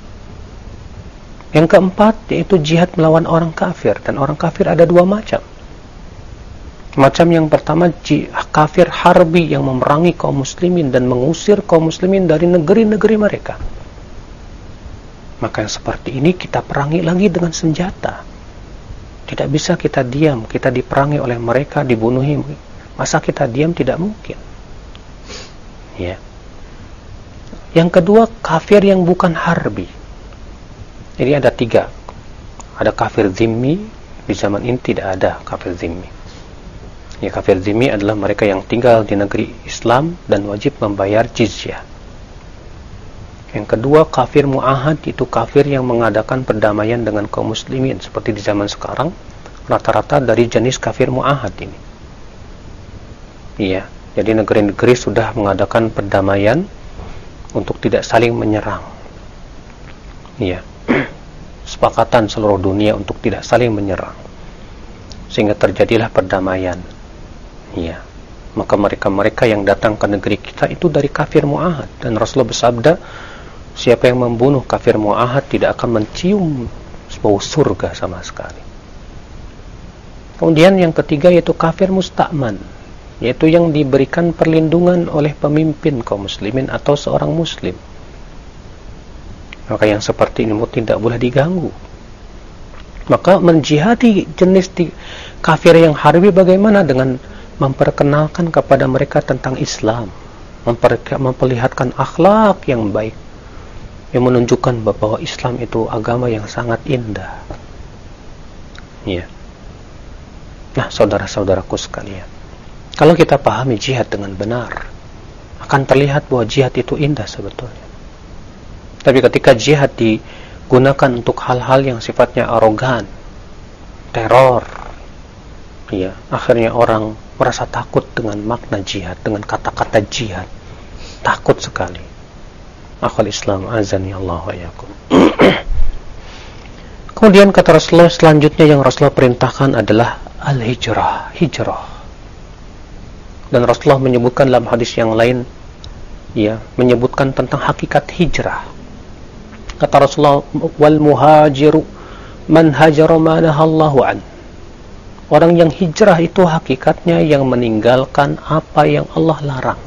Yang keempat yaitu jihad melawan orang kafir, dan orang kafir ada dua macam. Macam yang pertama, kafir harbi yang memerangi kaum muslimin dan mengusir kaum muslimin dari negeri-negeri mereka. Maka yang seperti ini kita perangi lagi dengan senjata. Tidak bisa kita diam, kita diperangi oleh mereka, dibunuhi. Masa kita diam? Tidak mungkin. Ya. Yang kedua, kafir yang bukan harbi. Jadi ada tiga. Ada kafir zimmi, di zaman ini tidak ada kafir zimmi. Ya, kafir zimmi adalah mereka yang tinggal di negeri Islam dan wajib membayar jizyah. Yang kedua, kafir mu'ahad, itu kafir yang mengadakan perdamaian dengan kaum muslimin. Seperti di zaman sekarang, rata-rata dari jenis kafir mu'ahad ini. Iya, jadi negeri-negeri sudah mengadakan perdamaian untuk tidak saling menyerang. Iya, sepakatan seluruh dunia untuk tidak saling menyerang, sehingga terjadilah perdamaian. Ya, maka mereka-mereka yang datang ke negeri kita itu dari kafir mu'ahad, dan Rasulullah bersabda, siapa yang membunuh kafir mu'ahad tidak akan mencium bau surga sama sekali. Kemudian yang ketiga yaitu kafir musta'man, yaitu yang diberikan perlindungan oleh pemimpin kaum muslimin atau seorang muslim. Maka yang seperti ini tidak boleh diganggu. Maka menjihadi jenis kafir yang harbi bagaimana? Dengan memperkenalkan kepada mereka tentang Islam, memperlihatkan akhlak yang baik, yang menunjukkan bahwa Islam itu agama yang sangat indah. Ya. Nah, saudara-saudaraku sekalian, kalau kita pahami jihad dengan benar, akan terlihat bahwa jihad itu indah sebetulnya. Tapi ketika jihad digunakan untuk hal-hal yang sifatnya arogan, teror, ya, akhirnya orang merasa takut dengan makna jihad, dengan kata-kata jihad. Takut sekali. Akhul Islam, azani Allah wa yakum. Kemudian kata Rasulullah selanjutnya yang Rasulullah perintahkan adalah al-hijrah, hijrah. Dan Rasulullah menyebutkan dalam hadis yang lain, ya, menyebutkan tentang hakikat hijrah. Kata Rasulullah, wal muhajiru man hajara ma nahallahu an. Orang yang hijrah itu hakikatnya yang meninggalkan apa yang Allah larang.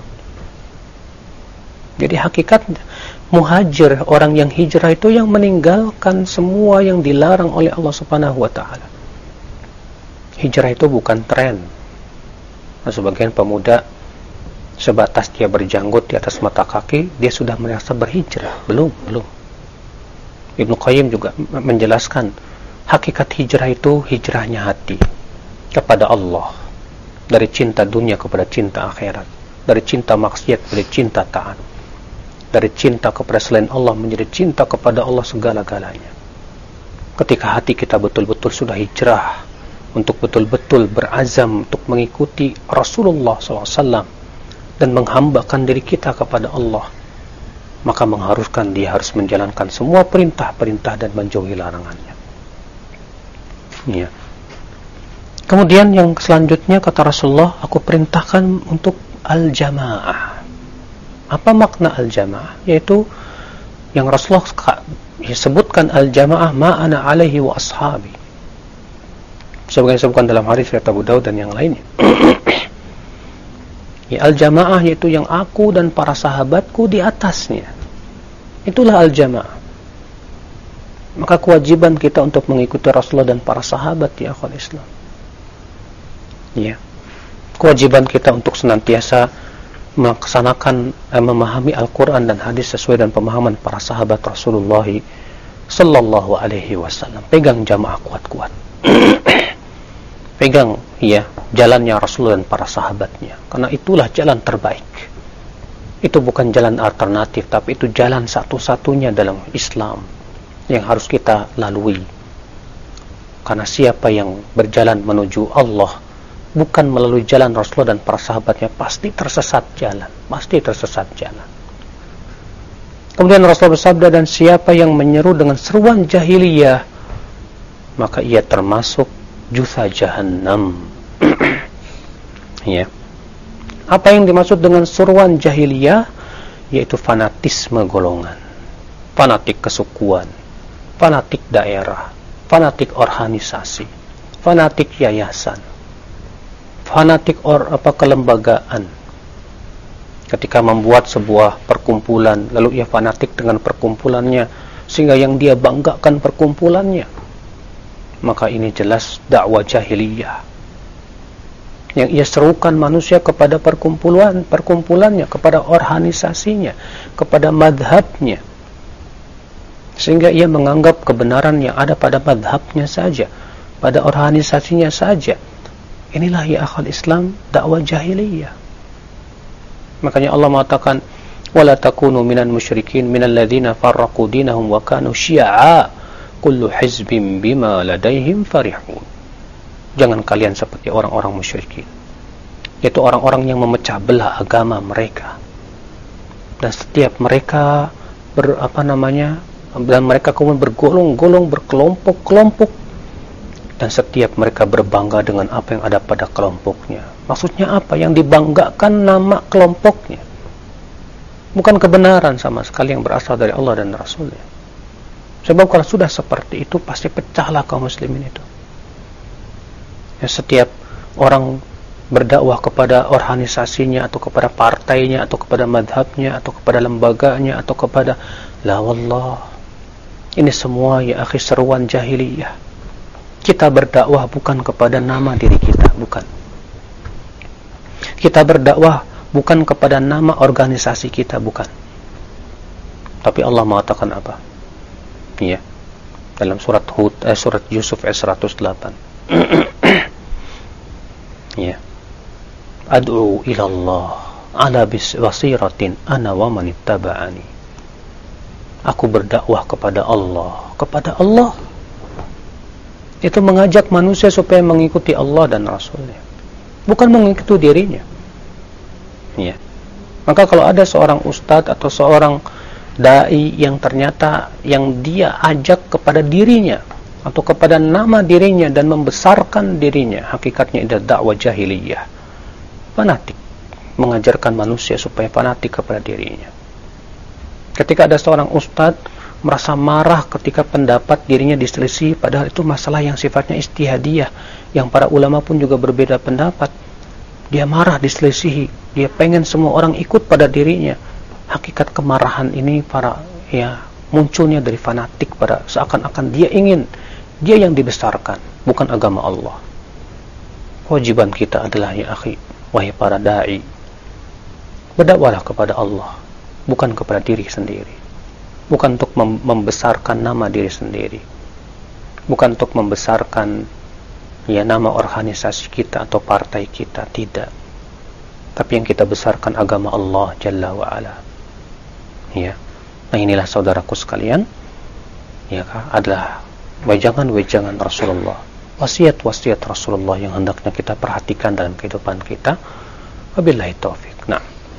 Jadi hakikat muhajir, orang yang hijrah itu yang meninggalkan semua yang dilarang oleh Allah Subhanahu wa taala. Hijrah itu bukan tren. Nah, sebagian pemuda sebatas dia berjanggut di atas mata kaki, dia sudah merasa berhijrah. Belum, belum. Ibnu Qayyim juga menjelaskan hakikat hijrah itu hijrahnya hati kepada Allah, dari cinta dunia kepada cinta akhirat, dari cinta maksiat kepada cinta taat, dari cinta kepada selain Allah menjadi cinta kepada Allah segala-galanya. Ketika hati kita betul-betul sudah hijrah untuk betul-betul berazam untuk mengikuti Rasulullah sallallahu alaihi wasallam dan menghambakan diri kita kepada Allah, maka mengharuskan dia harus menjalankan semua perintah-perintah dan menjauhi larangannya. Ya. Kemudian yang selanjutnya kata Rasulullah, aku perintahkan untuk al-jamaah. Apa makna al-jamaah? Yaitu yang Rasulullah sebutkan al-jamaah ma'ana alaihi wa ashabi. Sebagai disebutkan dalam hadis riwayat Abu Daud dan yang lainnya. Ya, al-jamaah yaitu yang aku dan para sahabatku di atasnya. Itulah al-jamaah. Maka kewajiban kita untuk mengikuti Rasulullah dan para sahabat, ya akhwal Islam. Ya. Kewajiban kita untuk senantiasa melaksanakan, eh, memahami Al-Quran dan hadis sesuai dengan pemahaman para sahabat Rasulullah sallallahu alaihi wasallam. Pegang jamaah kuat-kuat. Pegang, ya, jalannya Rasulullah dan para sahabatnya, karena itulah jalan terbaik. Itu bukan jalan alternatif, tapi itu jalan satu-satunya dalam Islam yang harus kita lalui. Karena siapa yang berjalan menuju Allah bukan melalui jalan Rasulullah dan para sahabatnya, pasti tersesat jalan, pasti tersesat jalan. Kemudian Rasulullah bersabda, dan siapa yang menyeru dengan seruan jahiliyah, maka ia termasuk jutha jahannam. Ya. Apa yang dimaksud dengan seruan jahiliyah? Yaitu fanatisme golongan, fanatik kesukuan, fanatik daerah, fanatik organisasi, fanatik yayasan, fanatik or apa kelembagaan. Ketika membuat sebuah perkumpulan, lalu ia fanatik dengan perkumpulannya sehingga yang dia banggakan perkumpulannya, maka ini jelas dakwah jahiliyah. Yang ia serukan manusia kepada perkumpulan, perkumpulannya, kepada organisasinya, kepada madhabnya, sehingga ia menganggap kebenaran yang ada pada madhabnya saja, pada organisasinya saja. Inilah ya akhal Islam, dakwah jahiliyah. Makanya Allah mengatakan, wala takunu minal musyrikin minal ladzina farraqu dinahum wa kanu syi'a kullu hizbin bima ladaihim farihun. Jangan kalian seperti orang-orang musyrikin, yaitu orang-orang yang memecah belah agama mereka, dan setiap mereka ber, apa namanya dan mereka kemudian bergolong-golong, berkelompok-kelompok, dan setiap mereka berbangga dengan apa yang ada pada kelompoknya. Maksudnya apa? Yang dibanggakan nama kelompoknya, bukan kebenaran sama sekali yang berasal dari Allah dan Rasulnya. Sebab kalau sudah seperti itu, pasti pecahlah kaum muslimin itu. Ya, setiap orang berdakwah kepada organisasinya, atau kepada partainya, atau kepada madhabnya, atau kepada lembaganya, atau kepada la wallah, ini semua ya akhi seruan jahiliyah. Kita berdakwah bukan kepada nama diri kita, bukan. Kita berdakwah bukan kepada nama organisasi kita, bukan. Tapi Allah mengatakan apa? Ya, dalam surat Hud, eh, surat Yusuf ayat seratus delapan. Ya. Ad'u ila Allah ala basiratin ana wa man ittaba'ani. Aku berdakwah kepada Allah, kepada Allah. Itu mengajak manusia supaya mengikuti Allah dan Rasulnya, bukan mengikuti dirinya. Ya. Maka kalau ada seorang ustadz atau seorang dai yang ternyata yang dia ajak kepada dirinya atau kepada nama dirinya dan membesarkan dirinya, hakikatnya itu dakwah jahiliyah, fanatik, mengajarkan manusia supaya fanatik kepada dirinya. Ketika ada seorang ustadz merasa marah ketika pendapat dirinya diselisih, padahal itu masalah yang sifatnya ijtihadiyah, yang para ulama pun juga berbeda pendapat, dia marah diselisihi, dia pengen semua orang ikut pada dirinya. Hakikat kemarahan ini para ya munculnya dari fanatik, pada seakan-akan dia ingin dia yang dibesarkan, bukan agama Allah. Kewajiban kita adalah, ya akhi, wahai para dai, berdakwahlah kepada Allah, bukan kepada diri sendiri, bukan untuk mem- membesarkan nama diri sendiri, bukan untuk membesarkan ya nama organisasi kita atau partai kita, tidak. Tapi yang kita besarkan agama Allah Jalla wa Ala. Ya. Nah, inilah saudaraku sekalian, ya adalah wejangan-wejangan Rasulullah, wasiat-wasiat Rasulullah yang hendaknya kita perhatikan dalam kehidupan kita. Wabillahi taufik. Nah.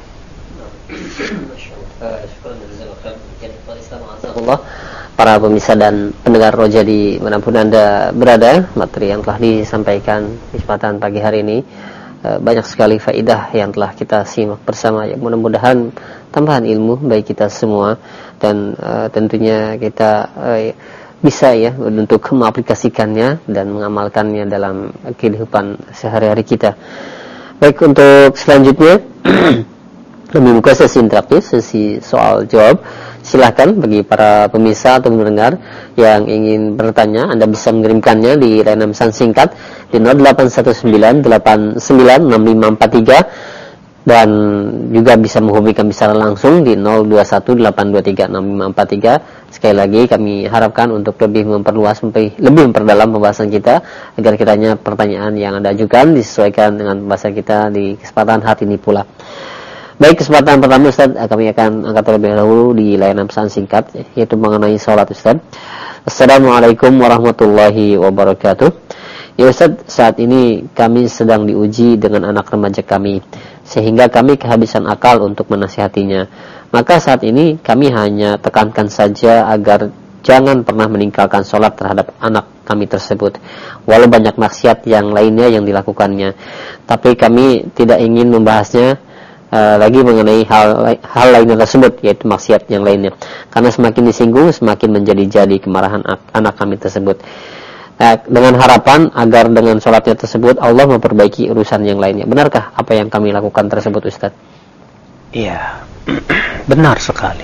Para pemirsa dan pendengar Roja di manapun Anda berada, materi yang telah disampaikan di kesempatan pagi hari ini banyak sekali faedah yang telah kita simak bersama, yang mudah-mudahan tambahan ilmu bagi kita semua, dan uh, tentunya kita uh, bisa ya untuk mengaplikasikannya dan mengamalkannya dalam kehidupan sehari-hari kita. Baik, untuk selanjutnya lebih buka sesi interaktif, sesi soal jawab. Silakan bagi para pemirsa atau pendengar yang ingin bertanya, Anda bisa mengirimkannya di layanan pesan singkat di nol delapan satu sembilan delapan sembilan enam lima empat tiga, dan juga bisa menghubungi kami secara langsung di nol dua satu delapan dua tiga enam lima empat tiga. Sekali lagi kami harapkan untuk lebih memperluas, lebih memperdalam pembahasan kita, agar kiranya pertanyaan yang Anda ajukan disesuaikan dengan pembahasan kita di kesempatan hari ini pula. Baik, kesempatan pertama Ustaz, kami akan angkat terlebih dahulu di layanan pesan singkat, yaitu mengenai sholat Ustaz. Assalamualaikum warahmatullahi wabarakatuh. Ya Ustaz, saat ini kami sedang diuji dengan anak remaja kami, sehingga kami kehabisan akal untuk menasihatinya. Maka saat ini kami hanya tekankan saja agar jangan pernah meninggalkan sholat terhadap anak kami tersebut, walau banyak maksiat yang lainnya yang dilakukannya. Tapi kami tidak ingin membahasnya Uh, lagi mengenai hal hal lainnya tersebut, yaitu maksiat yang lainnya, karena semakin disinggung semakin menjadi-jadi kemarahan anak kami tersebut. Uh, dengan harapan agar dengan sholatnya tersebut Allah memperbaiki urusan yang lainnya. Benarkah apa yang kami lakukan tersebut, Ustaz? Iya, benar sekali.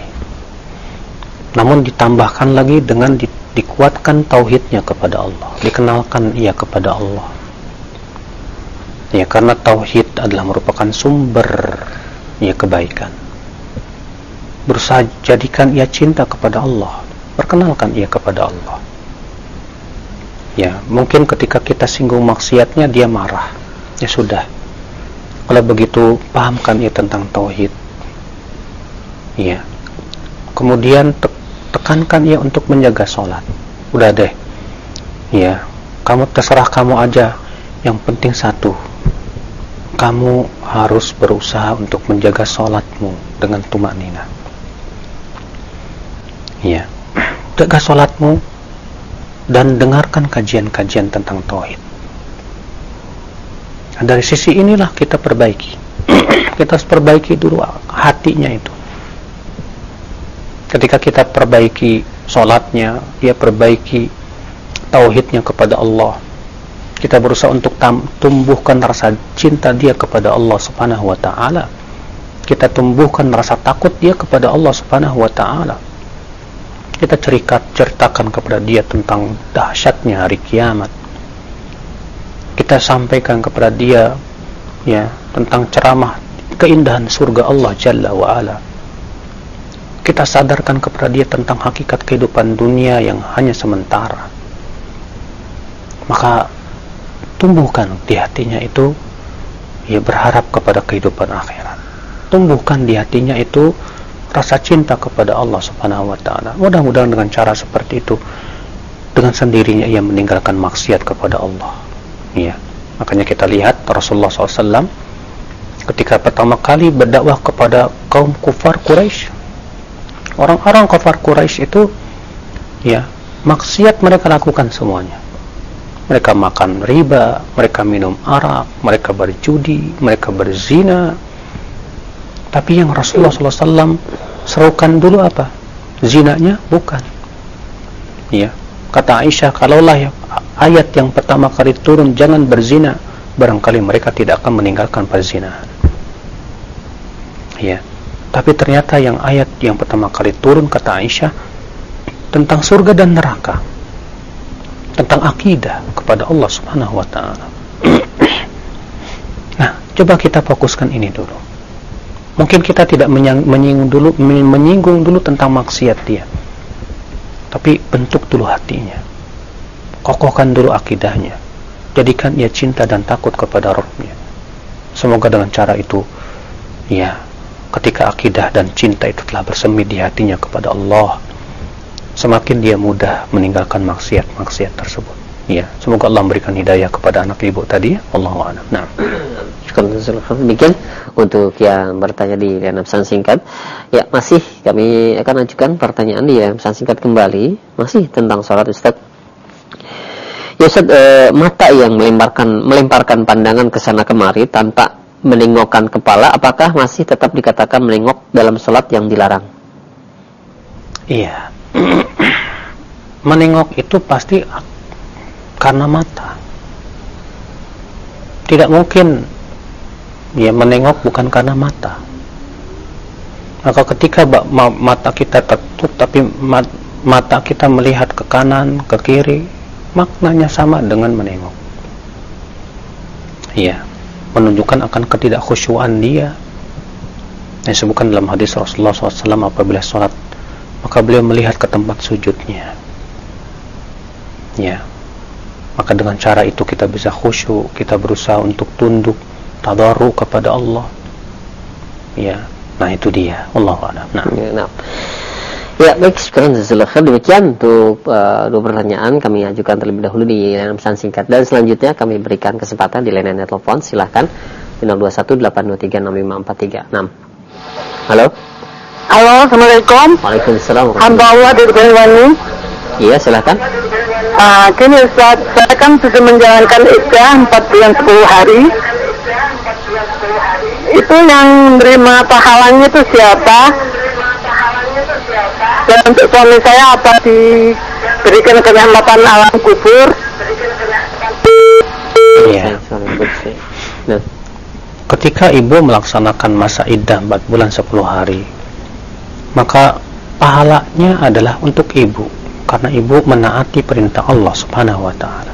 Namun ditambahkan lagi dengan di, dikuatkan tauhidnya kepada Allah, dikenalkan ia kepada Allah. Ya, karena tauhid adalah merupakan sumber ya kebaikan. Berusaha jadikan ia cinta kepada Allah, perkenalkan ia kepada Allah. Ya, mungkin ketika kita singgung maksiatnya dia marah. Ya sudah. Kalau begitu pahamkan ia tentang tauhid. Ya. Kemudian te tekankan ia untuk menjaga sholat. Udah deh. Ya, kamu terserah kamu aja. Yang penting satu, kamu harus berusaha untuk menjaga sholatmu dengan tumanina. Ya, jaga sholatmu dan dengarkan kajian-kajian tentang tauhid. Nah, dari sisi inilah kita perbaiki. Kita harus perbaiki dulu hatinya itu. Ketika kita perbaiki sholatnya, dia perbaiki tauhidnya kepada Allah. Kita berusaha untuk tumbuhkan rasa cinta dia kepada Allah Subhanahu wa taala. Kita tumbuhkan rasa takut dia kepada Allah Subhanahu wa taala. Kita cerita, ceritakan kepada dia tentang dahsyatnya hari kiamat. Kita sampaikan kepada dia ya tentang ceramah keindahan surga Allah Jalla wa Ala. Kita sadarkan kepada dia tentang hakikat kehidupan dunia yang hanya sementara. Maka tumbuhkan di hatinya itu ia berharap kepada kehidupan akhirat. Tumbuhkan di hatinya itu rasa cinta kepada Allah Subhanahu wa taala. Mudah-mudahan dengan cara seperti itu, dengan sendirinya ia meninggalkan maksiat kepada Allah. Ya, makanya kita lihat Rasulullah shallallahu alaihi wasallam ketika pertama kali berdakwah kepada kaum kufar Quraisy. Orang-orang kafir Quraisy itu, ya, maksiat mereka lakukan semuanya. Mereka makan riba, mereka minum arak, mereka berjudi, mereka berzina. Tapi yang Rasulullah shallallahu alaihi wasallam serukan dulu apa? Zinanya? Bukan. Ya, kata Aisyah, kalaulah ya, ayat yang pertama kali turun jangan berzina, barangkali mereka tidak akan meninggalkan perzinahan. Ya. Tapi ternyata yang ayat yang pertama kali turun, kata Aisyah, tentang surga dan neraka, tentang akidah kepada Allah Subhanahu wa taala. Nah, coba kita fokuskan ini dulu. Mungkin kita tidak menyinggung dulu menyinggung dulu tentang maksiat dia. Tapi bentuk dulu hatinya. Kokohkan dulu akidahnya. Jadikan ia cinta dan takut kepada Rabb-Nya. Semoga dengan cara itu, ya, ketika akidah dan cinta itu telah bersemi di hatinya kepada Allah, semakin dia mudah meninggalkan maksiat-maksiat tersebut. Ya, semoga Allah memberikan hidayah kepada anak ibu tadi. Allahu a'lam. Nah, demikian untuk yang bertanya di layanan pesan singkat. Ya, masih kami akan ajukan pertanyaan di layanan pesan singkat kembali, masih tentang sholat, Ustaz. Ya, Ustaz, eh, mata yang melemparkan melemparkan pandangan ke sana kemari tanpa menengokkan kepala, apakah masih tetap dikatakan menengok dalam sholat yang dilarang? Iya. Menengok itu pasti karena mata. Tidak mungkin ya menengok bukan karena mata. Maka ketika mata kita tertutup tapi mata kita melihat ke kanan, ke kiri, maknanya sama dengan menengok. Iya, menunjukkan akan ketidakkhusyuan dia. Yang disebutkan dalam hadis Rasulullah shallallahu alaihi wasallam, apabila sholat maka beliau melihat ke tempat sujudnya. Ya, maka dengan cara itu kita bisa khusyuk, kita berusaha untuk tunduk, tadarru kepada Allah. Ya, nah itu dia. Allahu a'lam. Nah. Ya, nah. Ya, baik, sekarang selesai. Demikian untuk uh, dua pertanyaan kami ajukan terlebih dahulu di layanan pesan singkat, dan selanjutnya kami berikan kesempatan di layanan telepon. Silakan di nol dua satu delapan dua tiga enam lima empat tiga enam. Halo. Halo, assalamualaikum. Waalaikumsalam. Hamba Allah dari Banyuwangi. Iya, silakan. Ah, gini Ustaz, saya kan sudah menjalankan iddah empat bulan sepuluh hari. Itu yang menerima pahalanya itu siapa? Dan untuk suami saya apa diberikan kenikmatan alam kubur? Iya. Nah, ketika ibu melaksanakan masa iddah empat bulan sepuluh hari, maka pahalanya adalah untuk ibu, karena ibu menaati perintah Allah Subhanahu wa taala.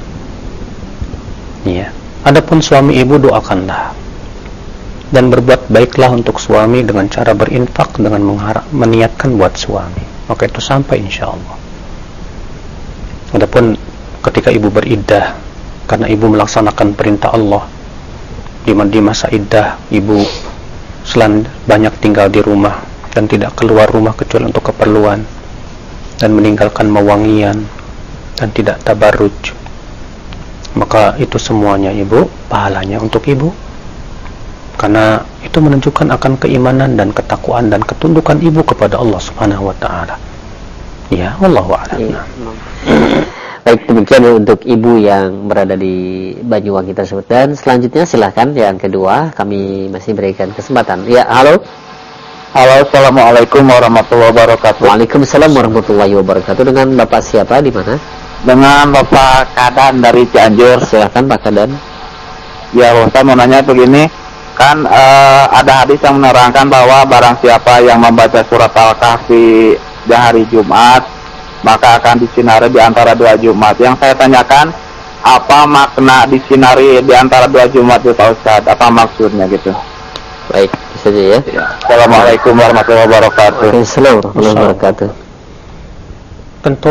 Ya. Adapun suami ibu, doakanlah dan berbuat baiklah untuk suami dengan cara berinfak, dengan mengharap meniatkan buat suami, maka itu sampai insyaallah. Adapun ketika ibu beriddah karena ibu melaksanakan perintah Allah, di masa iddah ibu selain banyak tinggal di rumah dan tidak keluar rumah kecuali untuk keperluan, dan meninggalkan mewangian dan tidak tabarruj, maka itu semuanya ibu, pahalanya untuk ibu, karena itu menunjukkan akan keimanan dan ketakwaan dan ketundukan ibu kepada Allah Subhanahu wa taala. Ya, wallahu a'lam. Ya. Baik, demikian untuk ibu yang berada di Banyuwangi tersebut. Dan selanjutnya silahkan yang kedua, kami masih berikan kesempatan. Ya, halo. Halo, assalamualaikum warahmatullahi wabarakatuh. Waalaikumsalam warahmatullahi wabarakatuh. Dengan Bapak siapa, di mana? Dengan Bapak Kadan dari Cianjur. Silakan Pak Kadan. Ya, saya mau nanya begini. Kan uh, ada hadis yang menerangkan bahwa barang siapa yang membaca surat Al-Kahfi di hari Jumat, maka akan disinari di antara dua Jumat. Yang saya tanyakan, apa makna disinari di antara dua Jumat itu, Pak Ustaz? Apa maksudnya gitu? Baik, bisa aja ya. Ya. Assalamualaikum warahmatullahi wabarakatuh. Waalaikumsalam warahmatullahi wabarakatuh. Tentu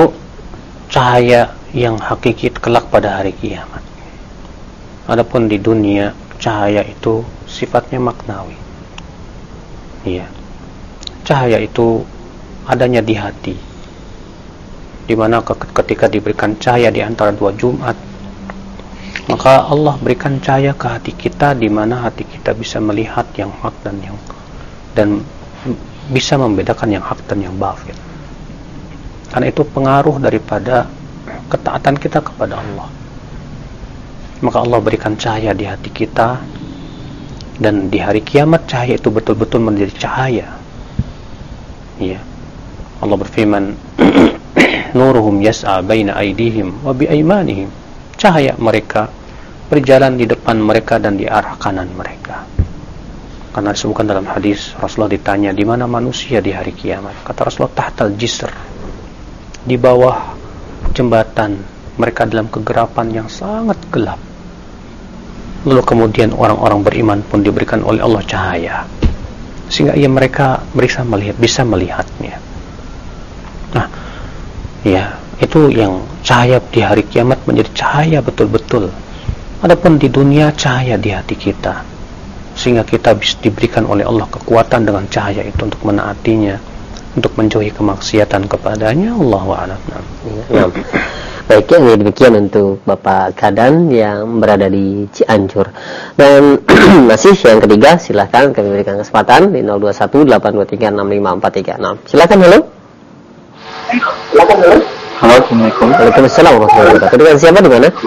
cahaya yang hakiki kelak pada hari kiamat. Adapun di dunia cahaya itu sifatnya maknawi. Iya. Cahaya itu adanya di hati. Di mana ketika diberikan cahaya di antara dua Jumat, maka Allah berikan cahaya ke hati kita, di mana hati kita bisa melihat yang hak dan yang dan bisa membedakan yang hak dan yang batil. Karena itu pengaruh daripada ketaatan kita kepada Allah. Maka Allah berikan cahaya di hati kita, dan di hari kiamat cahaya itu betul-betul menjadi cahaya. Iya. Allah berfirman, nuruhum yas'a baina aydihim wa bi aymanihim. Cahaya mereka berjalan di depan mereka dan di arah kanan mereka. Karena disebutkan dalam hadis, Rasulullah ditanya, di mana manusia di hari kiamat? Kata Rasulullah, tahtal jisr, di bawah jembatan. Mereka dalam kegelapan yang sangat gelap. Lalu kemudian orang-orang beriman pun diberikan oleh Allah cahaya, sehingga ia mereka bisa melihat, bisa melihatnya. Nah, ya, itu yang cahaya di hari kiamat menjadi cahaya betul-betul. Adapun di dunia, cahaya di hati kita, sehingga kita bisa diberikan oleh Allah kekuatan dengan cahaya itu untuk menaatinya, untuk menjauhi kemaksiatan kepadanya. Allahu a'lam. Ya. Baik, ya, demikian untuk Bapak Kadan yang berada di Cianjur. Dan masih yang ketiga, silahkan kami berikan kesempatan di nol dua satu delapan dua tiga enam lima empat tiga enam. Silakan, halo. Silakan, halo. Halo, Assalamualaikum. Waalaikumsalam warahmatullahi wabarakatuh. Dengan siapa, di mana?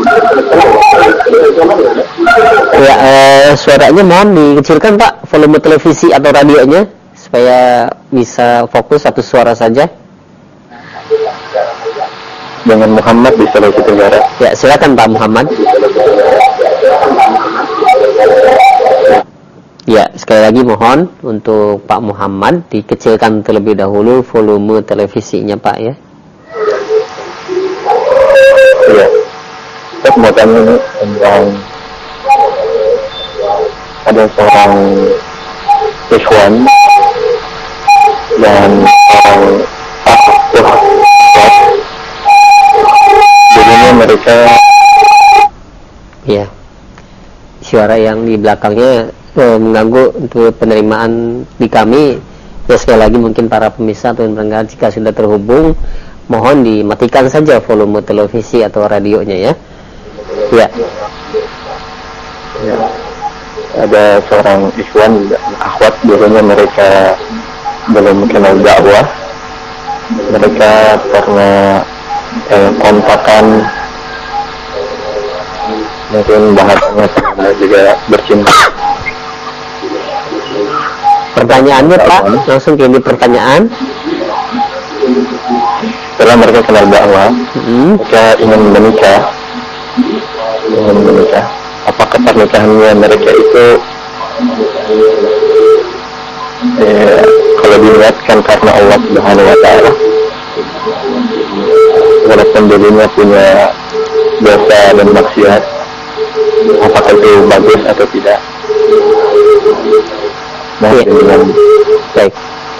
Ya, eh, suaranya mohon dikecilkan, Pak, volume televisi atau radionya supaya bisa fokus satu suara saja. Dengan Muhammad di Sulawesi Tenggara. Ya, silakan Pak Muhammad. Ya, sekali lagi mohon untuk Pak Muhammad dikecilkan terlebih dahulu volume televisinya, Pak, ya. Iya. Saya mau tanya ini tentang ada seorang ikhwan dan orang jadinya mereka, ya, suara yang di belakangnya eh, mengganggu untuk penerimaan di kami. Ya, sekali lagi mungkin para pemirsa atau pendengar jika sudah terhubung, mohon dimatikan saja volume televisi atau radionya, ya. Ya. ya, ada seorang ikhwan akhwat, biasanya mereka belum kenal dakwah, mereka pernah eh, kontakan, mungkin bahasanya sama juga bercinta. Pertanyaannya, Pak, langsung ke ini pertanyaan. Setelah mereka kenal dakwah, Hmm. mereka ingin menikah, ingin menikah. Apakah pernikahannya mereka itu eh, kalau diniatkan karena Allah Subhanahu Wa Taala, walaupun dirinya punya dosa dan maksiat, apakah itu bagus atau tidak? Nah, Ya. dengan Baik.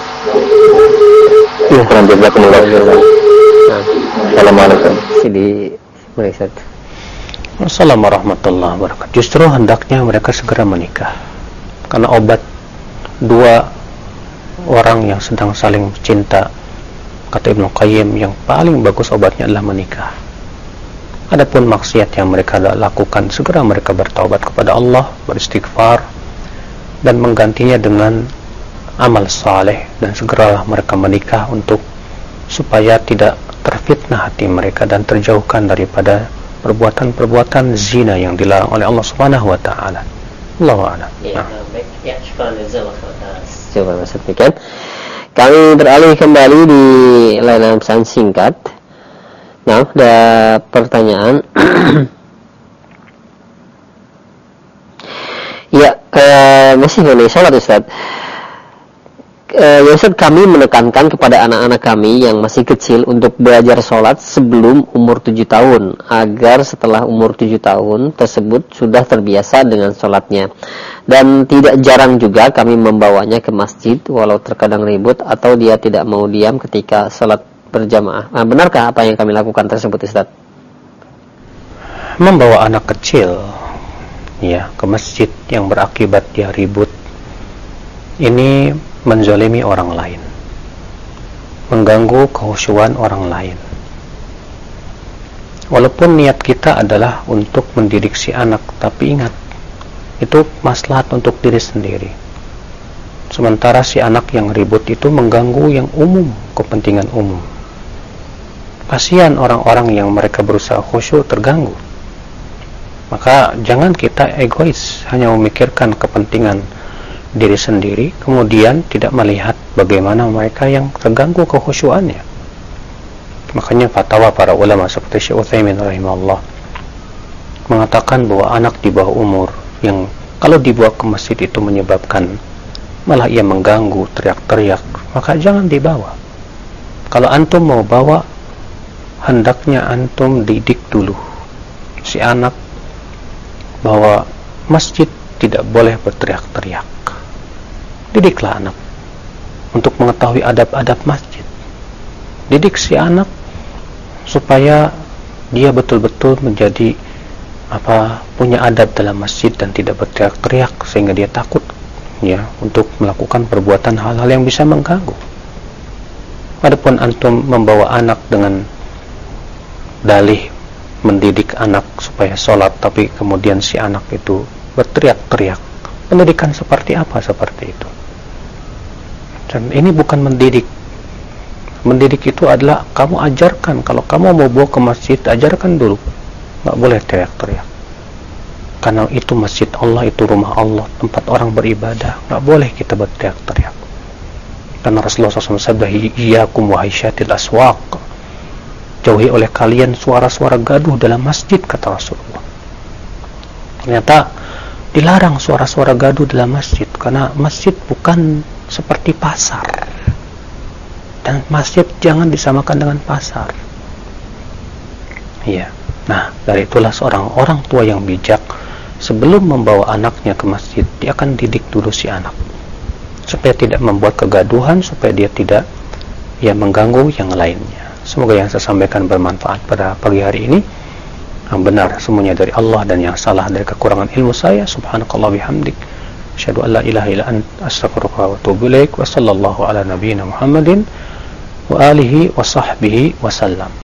ya, kurang jaga penularan. Nah, Assalamualaikum. Sidi Malaysia. Assalamualaikum warahmatullahi wabarakatuh. Justru hendaknya mereka segera menikah, karena obat dua orang yang sedang saling cinta, kata Ibnu Qayyim, yang paling bagus obatnya adalah menikah. Adapun maksiat yang mereka lakukan, segera mereka bertaubat kepada Allah, beristighfar, dan menggantinya dengan amal saleh, dan segeralah mereka menikah untuk supaya tidak terfitnah hati mereka dan terjauhkan daripada perbuatan-perbuatan zina yang dilarang oleh Allah Subhanahu wa taala. Allahu a'lam. Ya, baik. Ya, syukur jazakallahu. Coba Mas Fikan. Kami beralih kembali di layanan pesan singkat. Nah, ada pertanyaan. Ya, eh, masih mengenai sholat, Ustaz. Eh, ya Ustaz, kami menekankan kepada anak-anak kami yang masih kecil untuk belajar sholat sebelum umur tujuh tahun, agar setelah umur tujuh tahun tersebut sudah terbiasa dengan sholatnya. Dan tidak jarang juga kami membawanya ke masjid, walau terkadang ribut atau dia tidak mau diam ketika sholat berjamaah. Nah, benarkah apa yang kami lakukan tersebut, Ustaz? Membawa anak kecil ya ke masjid yang berakibat dia ribut, ini menzalimi orang lain, mengganggu kekhusyuan orang lain. Walaupun niat kita adalah untuk mendidik si anak, tapi ingat, itu maslahat untuk diri sendiri. Sementara si anak yang ribut itu mengganggu yang umum, kepentingan umum. Kasihan orang-orang yang mereka berusaha khusyuk terganggu. Maka jangan kita egois, hanya memikirkan kepentingan diri sendiri, kemudian tidak melihat bagaimana mereka yang terganggu kekhusyuannya. Makanya fatwa para ulama seperti Syekh Utsaimin rahimahullah mengatakan bahwa anak di bawah umur yang kalau dibawa ke masjid itu menyebabkan malah ia mengganggu, teriak-teriak, maka jangan dibawa. Kalau antum mau bawa, hendaknya antum didik dulu si anak bahwa masjid tidak boleh berteriak-teriak. Didiklah anak untuk mengetahui adab-adab masjid. Didik si anak supaya dia betul-betul menjadi apa punya adab dalam masjid dan tidak berteriak-teriak sehingga dia takut ya untuk melakukan perbuatan hal-hal yang bisa mengganggu. Adapun antum membawa anak dengan dalih mendidik anak supaya sholat, tapi kemudian si anak itu berteriak-teriak, pendidikan seperti apa seperti itu? Dan ini bukan mendidik. Mendidik itu adalah kamu ajarkan, kalau kamu mau bawa ke masjid, ajarkan dulu, nggak boleh teriak-teriak, karena itu masjid Allah, itu rumah Allah, tempat orang beribadah, nggak boleh kita berteriak-teriak. Karena Rasulullah shallallahu alaihi wasallam sabda, iyyakum wa haisyatil aswaq, jauhi oleh kalian suara-suara gaduh dalam masjid, kata Rasulullah. Ternyata dilarang suara-suara gaduh dalam masjid, karena masjid bukan seperti pasar. Dan masjid jangan disamakan dengan pasar. Iya. Nah, dari itulah seorang orang tua yang bijak sebelum membawa anaknya ke masjid, dia akan didik dulu si anak supaya tidak membuat kegaduhan, supaya dia tidak ya mengganggu yang lainnya. Semoga yang saya sampaikan bermanfaat pada pagi hari ini. Yang benar semuanya dari Allah dan yang salah dari kekurangan ilmu saya. Subhanakallah bihamdik, asyhadu an la ilaha illa anta, astaghfiruka wa atubu ilaik. Wa sallallahu ala nabiyyina Muhammadin wa alihi wa sahbihi wa sallam.